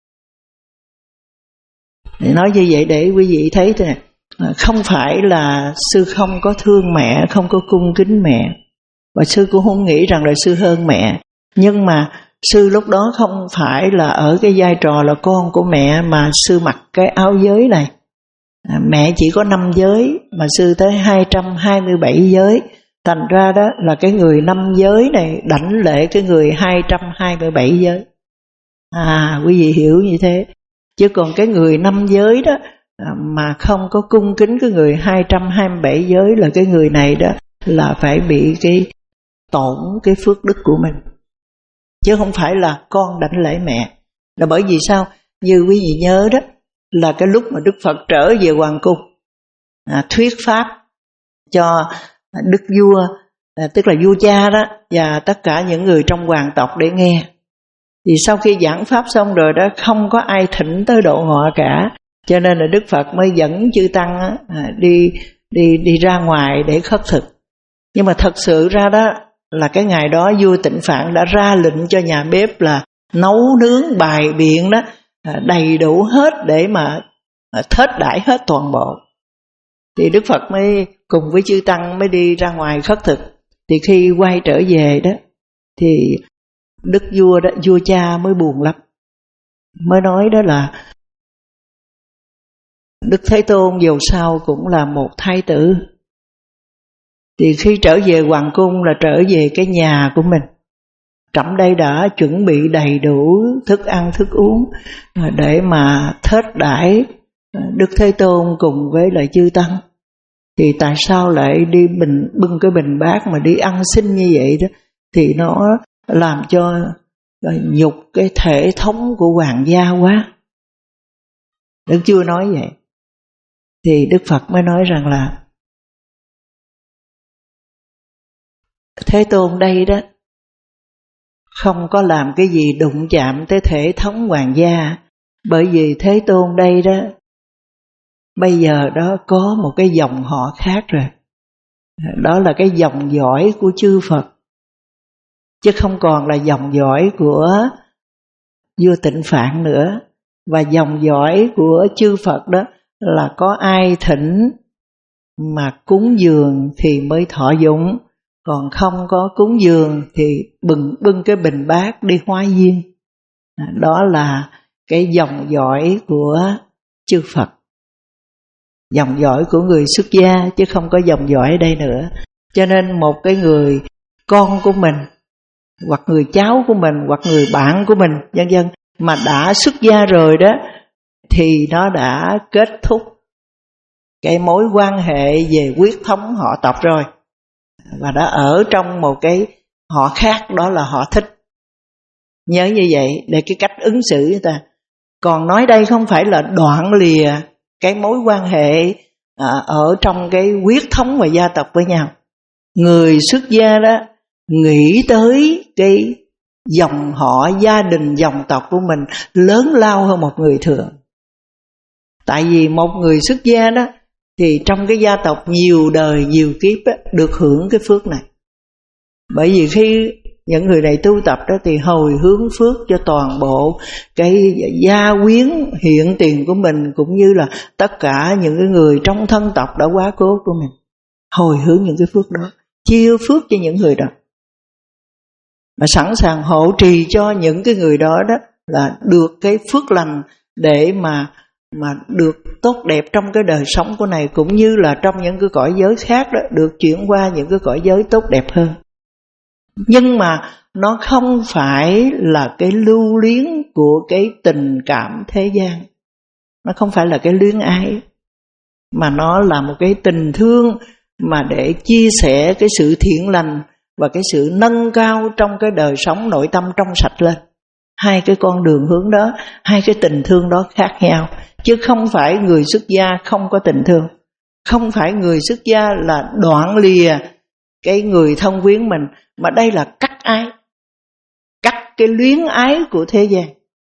Để nói như vậy để quý vị thấy thế này, không phải là sư không có thương mẹ, không có cung kính mẹ, và sư cũng không nghĩ rằng là sư hơn mẹ. Nhưng mà sư lúc đó không phải là ở cái vai trò là con của mẹ, mà sư mặc cái áo giới này. À, mẹ chỉ có năm giới mà sư tới hai trăm hai mươi bảy giới. Thành ra đó là cái người năm giới này đảnh lễ cái người hai trăm hai mươi bảy giới. À, quý vị hiểu như thế. Chứ còn cái người năm giới đó mà không có cung kính cái người hai trăm hai mươi bảy giới là cái người này đó là phải bị cái tổn cái phước đức của mình. Chứ không phải là con đảnh lễ mẹ. Là bởi vì sao? Như quý vị nhớ đó, là cái lúc mà Đức Phật trở về hoàng cung, à, thuyết pháp cho đức vua, à, tức là vua cha đó, và tất cả những người trong hoàng tộc để nghe. Thì sau khi giảng pháp xong rồi đó, không có ai thỉnh tới độ ngọ cả, cho nên là Đức Phật mới dẫn chư tăng á, à, đi đi đi ra ngoài để khất thực. Nhưng mà thật sự ra đó là cái ngày đó vua Tịnh Phạn đã ra lệnh cho nhà bếp là nấu nướng bài biện đó à, đầy đủ hết để mà à, thết đãi hết toàn bộ. Thì Đức Phật mới cùng với chư tăng mới đi ra ngoài khất thực. Thì khi quay trở về đó thì đức vua đó, vua cha mới buồn lắm, mới nói đó là Đức Thế Tôn dù sao cũng là một thái tử. Thì khi trở về hoàng cung là trở về cái nhà của mình. Trẫm đây đã chuẩn bị đầy đủ thức ăn thức uống để mà thết đãi Đức Thế Tôn cùng với lại chư tăng. Thì tại sao lại đi bình, bưng cái bình bát mà đi ăn xin như vậy đó? Thì nó làm cho nhục cái thể thống của hoàng gia quá. Đức Chúa nói vậy. Thì Đức Phật mới nói rằng là Thế Tôn đây đó không có làm cái gì đụng chạm tới thể thống hoàng gia. Bởi vì Thế Tôn đây đó bây giờ đó có một cái dòng họ khác rồi. Đó là cái dòng dõi của chư Phật, chứ không còn là dòng dõi của vua Tịnh Phạn nữa. Và dòng dõi của chư Phật đó là có ai thỉnh mà cúng dường thì mới thọ dụng. còn không có cúng dường thì bừng bưng cái bình bát đi hóa duyên. Đó là cái dòng dõi của chư Phật, dòng dõi của người xuất gia, chứ không có dòng dõi ở đây nữa. Cho nên một cái người con của mình, hoặc người cháu của mình, hoặc người bạn của mình, vân vân, mà đã xuất gia rồi đó, thì nó đã kết thúc cái mối quan hệ về huyết thống họ tộc rồi, và đã ở trong một cái họ khác, đó là họ thích. Nhớ như vậy để cái cách ứng xử với ta. Còn nói đây không phải là đoạn lìa cái mối quan hệ à, ở trong cái huyết thống và gia tộc với nhau. Người xuất gia đó nghĩ tới cái dòng họ, gia đình, dòng tộc của mình lớn lao hơn một người thường. Tại vì một người xuất gia đó thì trong cái gia tộc nhiều đời, nhiều kiếp đó, được hưởng cái phước này. Bởi vì khi những người này tu tập đó thì hồi hướng phước cho toàn bộ cái gia quyến hiện tiền của mình, cũng như là tất cả những cái người trong thân tộc đã quá cố của mình. Hồi hướng những cái phước đó, chia phước cho những người đó, mà sẵn sàng hộ trì cho những cái người đó đó là được cái phước lành để mà mà được tốt đẹp trong cái đời sống của này, cũng như là trong những cái cõi giới khác đó, được chuyển qua những cái cõi giới tốt đẹp hơn. Nhưng mà nó không phải là cái lưu luyến của cái tình cảm thế gian, nó không phải là cái luyến ái, mà nó là một cái tình thương mà để chia sẻ cái sự thiện lành và cái sự nâng cao trong cái đời sống nội tâm trong sạch lên. Hai cái con đường hướng đó, hai cái tình thương đó khác nhau, chứ không phải người xuất gia không có tình thương. Không phải người xuất gia là đoạn lìa cái người thân quyến mình, mà đây là cắt ái, cắt cái luyến ái của thế gian,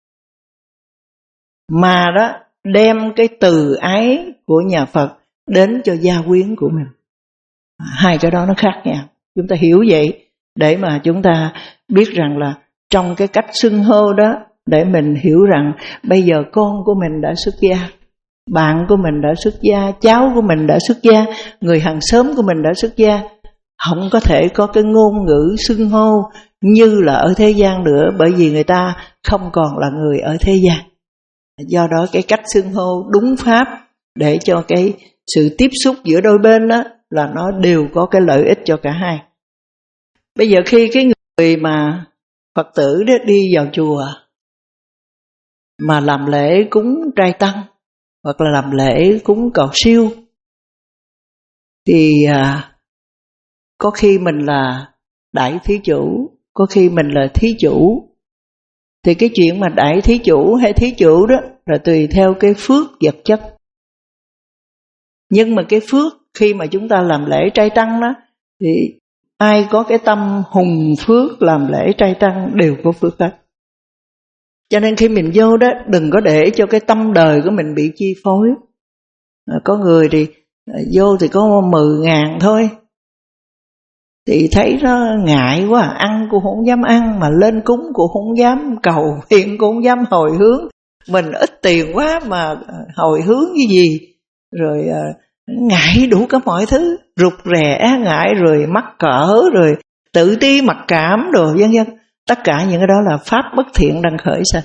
mà đó đem cái từ ái của nhà Phật đến cho gia quyến của mình. Hai cái đó nó khác nhau. Chúng ta hiểu vậy để mà chúng ta biết rằng là trong cái cách xưng hô đó, để mình hiểu rằng bây giờ con của mình đã xuất gia, bạn của mình đã xuất gia, cháu của mình đã xuất gia, người hàng xóm của mình đã xuất gia. Không có thể có cái ngôn ngữ xưng hô như là ở thế gian nữa, bởi vì người ta không còn là người ở thế gian. Do đó cái cách xưng hô đúng pháp để cho cái sự tiếp xúc giữa đôi bên đó là nó đều có cái lợi ích cho cả hai. Bây giờ khi cái người mà Phật tử đó đi vào chùa mà làm lễ cúng trai tăng, hoặc là làm lễ cúng cầu siêu, thì à, có khi mình là đại thí chủ, có khi mình là thí chủ. Thì cái chuyện mà đại thí chủ hay thí chủ đó là tùy theo cái phước vật chất. Nhưng mà cái phước khi mà chúng ta làm lễ trai tăng đó, thì ai có cái tâm hùng phước làm lễ trai tăng đều có phước hết. Cho nên khi mình vô đó, đừng có để cho cái tâm đời của mình bị chi phối. Có người thì vô thì có mười ngàn thôi, thì thấy nó ngại quá, ăn cũng không dám ăn, mà lên cúng cũng không dám cầu nguyện, cũng không dám hồi hướng. Mình ít tiền quá mà hồi hướng cái gì, rồi ngại đủ cả mọi thứ, rụt rè ngại, rồi mắc cỡ, rồi tự ti mặc cảm đồ vân vân. Tất cả những cái đó là pháp bất thiện đang khởi sanh.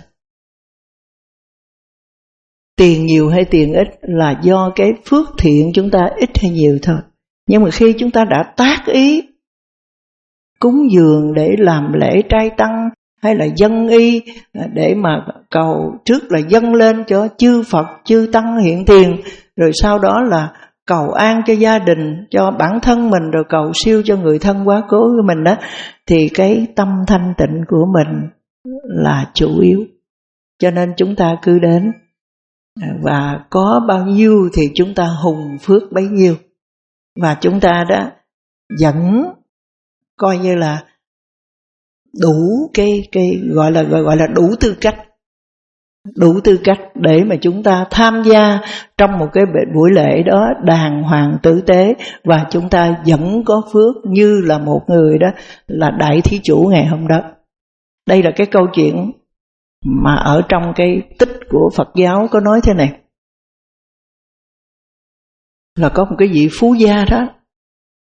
Tiền nhiều hay tiền ít là do cái phước thiện chúng ta ít hay nhiều thôi. Nhưng mà khi chúng ta đã tác ý cúng dường để làm lễ trai tăng, hay là dâng y để mà cầu, trước là dâng lên cho chư Phật, chư Tăng hiện tiền, rồi sau đó là cầu an cho gia đình, cho bản thân mình, rồi cầu siêu cho người thân quá cố của mình đó, thì cái tâm thanh tịnh của mình là chủ yếu. Cho nên chúng ta cứ đến, và có bao nhiêu thì chúng ta hùng phước bấy nhiêu, và chúng ta đã dẫn coi như là đủ cái cái gọi là gọi, gọi là đủ tư cách, đủ tư cách để mà chúng ta tham gia trong một cái buổi lễ đó đàng hoàng tử tế, và chúng ta vẫn có phước như là một người đó là đại thí chủ ngày hôm đó. Đây là cái câu chuyện mà ở trong cái tích của Phật giáo có nói thế này, là có một cái vị phú gia đó,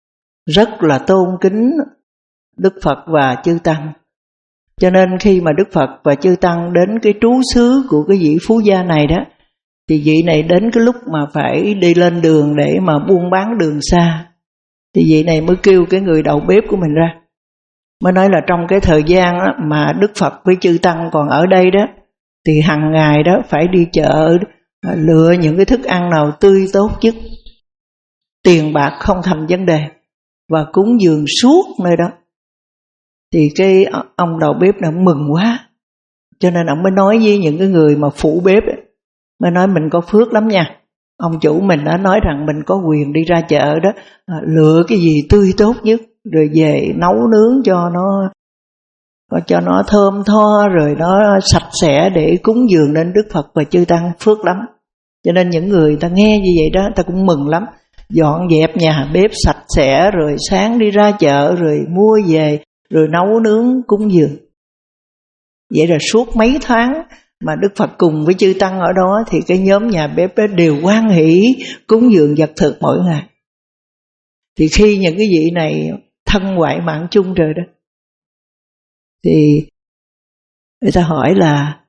rất là tôn kính Đức Phật và chư Tăng. Cho nên khi mà Đức Phật và chư Tăng đến cái trú xứ của cái vị Phú Gia này đó, thì vị này đến cái lúc mà phải đi lên đường để mà buôn bán đường xa, thì vị này mới kêu cái người đầu bếp của mình ra, mới nói là trong cái thời gian đó, mà Đức Phật với chư Tăng còn ở đây đó, thì hàng ngày đó phải đi chợ lựa những cái thức ăn nào tươi tốt nhất, tiền bạc không thành vấn đề, và cúng dường suốt nơi đó. Thì cái ông đầu bếp này mừng quá, cho nên ông mới nói với những cái người mà phụ bếp ấy, mới nói mình có phước lắm nha. Ông chủ mình đã nói rằng mình có quyền đi ra chợ đó, lựa cái gì tươi tốt nhất, rồi về nấu nướng cho nó cho nó thơm tho, rồi nó sạch sẽ để cúng dường đến Đức Phật và chư Tăng, phước lắm. Cho nên những người ta nghe như vậy đó, ta cũng mừng lắm, dọn dẹp nhà bếp sạch sẽ, rồi sáng đi ra chợ, rồi mua về, rồi nấu nướng cúng dường. Vậy là suốt mấy tháng mà Đức Phật cùng với chư Tăng ở đó, thì cái nhóm nhà bếp đó đều hoan hỷ cúng dường vật thực mỗi ngày. Thì khi những cái vị này thân ngoại mạng chung rồi đó, thì người ta hỏi là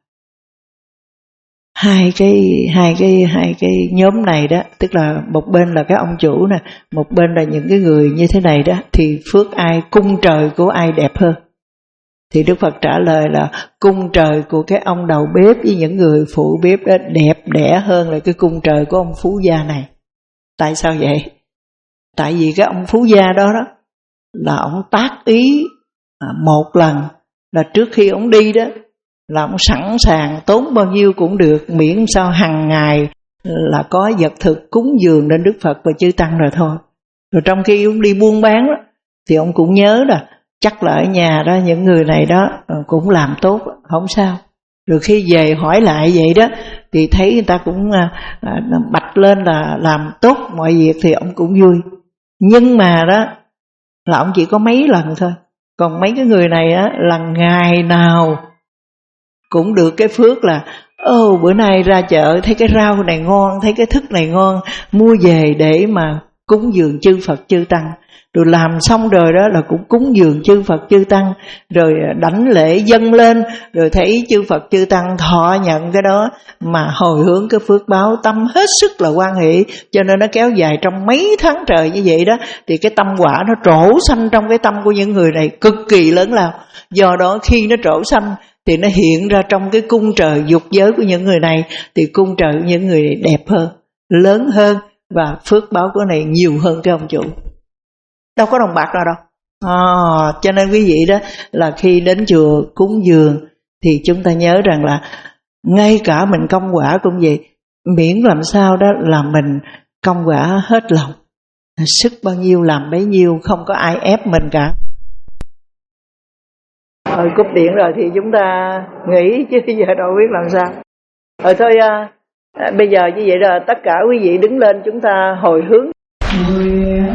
hai cái hai cái hai cái nhóm này đó, tức là một bên là cái ông chủ nè, một bên là những cái người như thế này đó, thì phước ai, cung trời của ai đẹp hơn? Thì Đức Phật trả lời là cung trời của cái ông đầu bếp với những người phụ bếp đó đẹp đẽ hơn là cái cung trời của ông Phú Gia này. Tại sao vậy? Tại vì cái ông Phú Gia đó đó là ông tác ý một lần, là trước khi ông đi đó là ông sẵn sàng tốn bao nhiêu cũng được, miễn sao hàng ngày là có vật thực cúng dường đến Đức Phật và chư Tăng rồi thôi. Rồi trong khi ông đi buôn bán đó, thì ông cũng nhớ là chắc là ở nhà đó những người này đó cũng làm tốt, không sao. Rồi khi về hỏi lại vậy đó, thì thấy người ta cũng bạch lên là làm tốt mọi việc, thì ông cũng vui. Nhưng mà đó là ông chỉ có mấy lần thôi. Còn mấy cái người này á là ngày nào cũng được cái phước là ô bữa nay ra chợ thấy cái rau này ngon, thấy cái thức này ngon, mua về để mà cúng dường chư Phật chư Tăng. Rồi làm xong rồi đó là cũng cúng dường chư Phật chư Tăng, rồi đảnh lễ dâng lên, rồi thấy chư Phật chư Tăng thọ nhận cái đó mà hồi hướng cái phước báo, tâm hết sức là hoan hỷ. Cho nên nó kéo dài trong mấy tháng trời như vậy đó, thì cái tâm quả nó trổ sanh trong cái tâm của những người này cực kỳ lớn lao. Do đó khi nó trổ sanh thì nó hiện ra trong cái cung trời dục giới của những người này, thì cung trời của những người này đẹp hơn, lớn hơn, và phước báo của này nhiều hơn cái ông chủ. Đâu có đồng bạc nào đâu. À, cho nên quý vị đó là khi đến chùa cúng dường thì chúng ta nhớ rằng là ngay cả mình công quả cũng vậy, miễn làm sao đó là mình công quả hết lòng, sức bao nhiêu làm bấy nhiêu, không có ai ép mình cả. Rồi cúp điện rồi thì chúng ta nghỉ chứ giờ đâu biết làm sao. Rồi thôi à, à, bây giờ như vậy là tất cả quý vị đứng lên, chúng ta hồi hướng.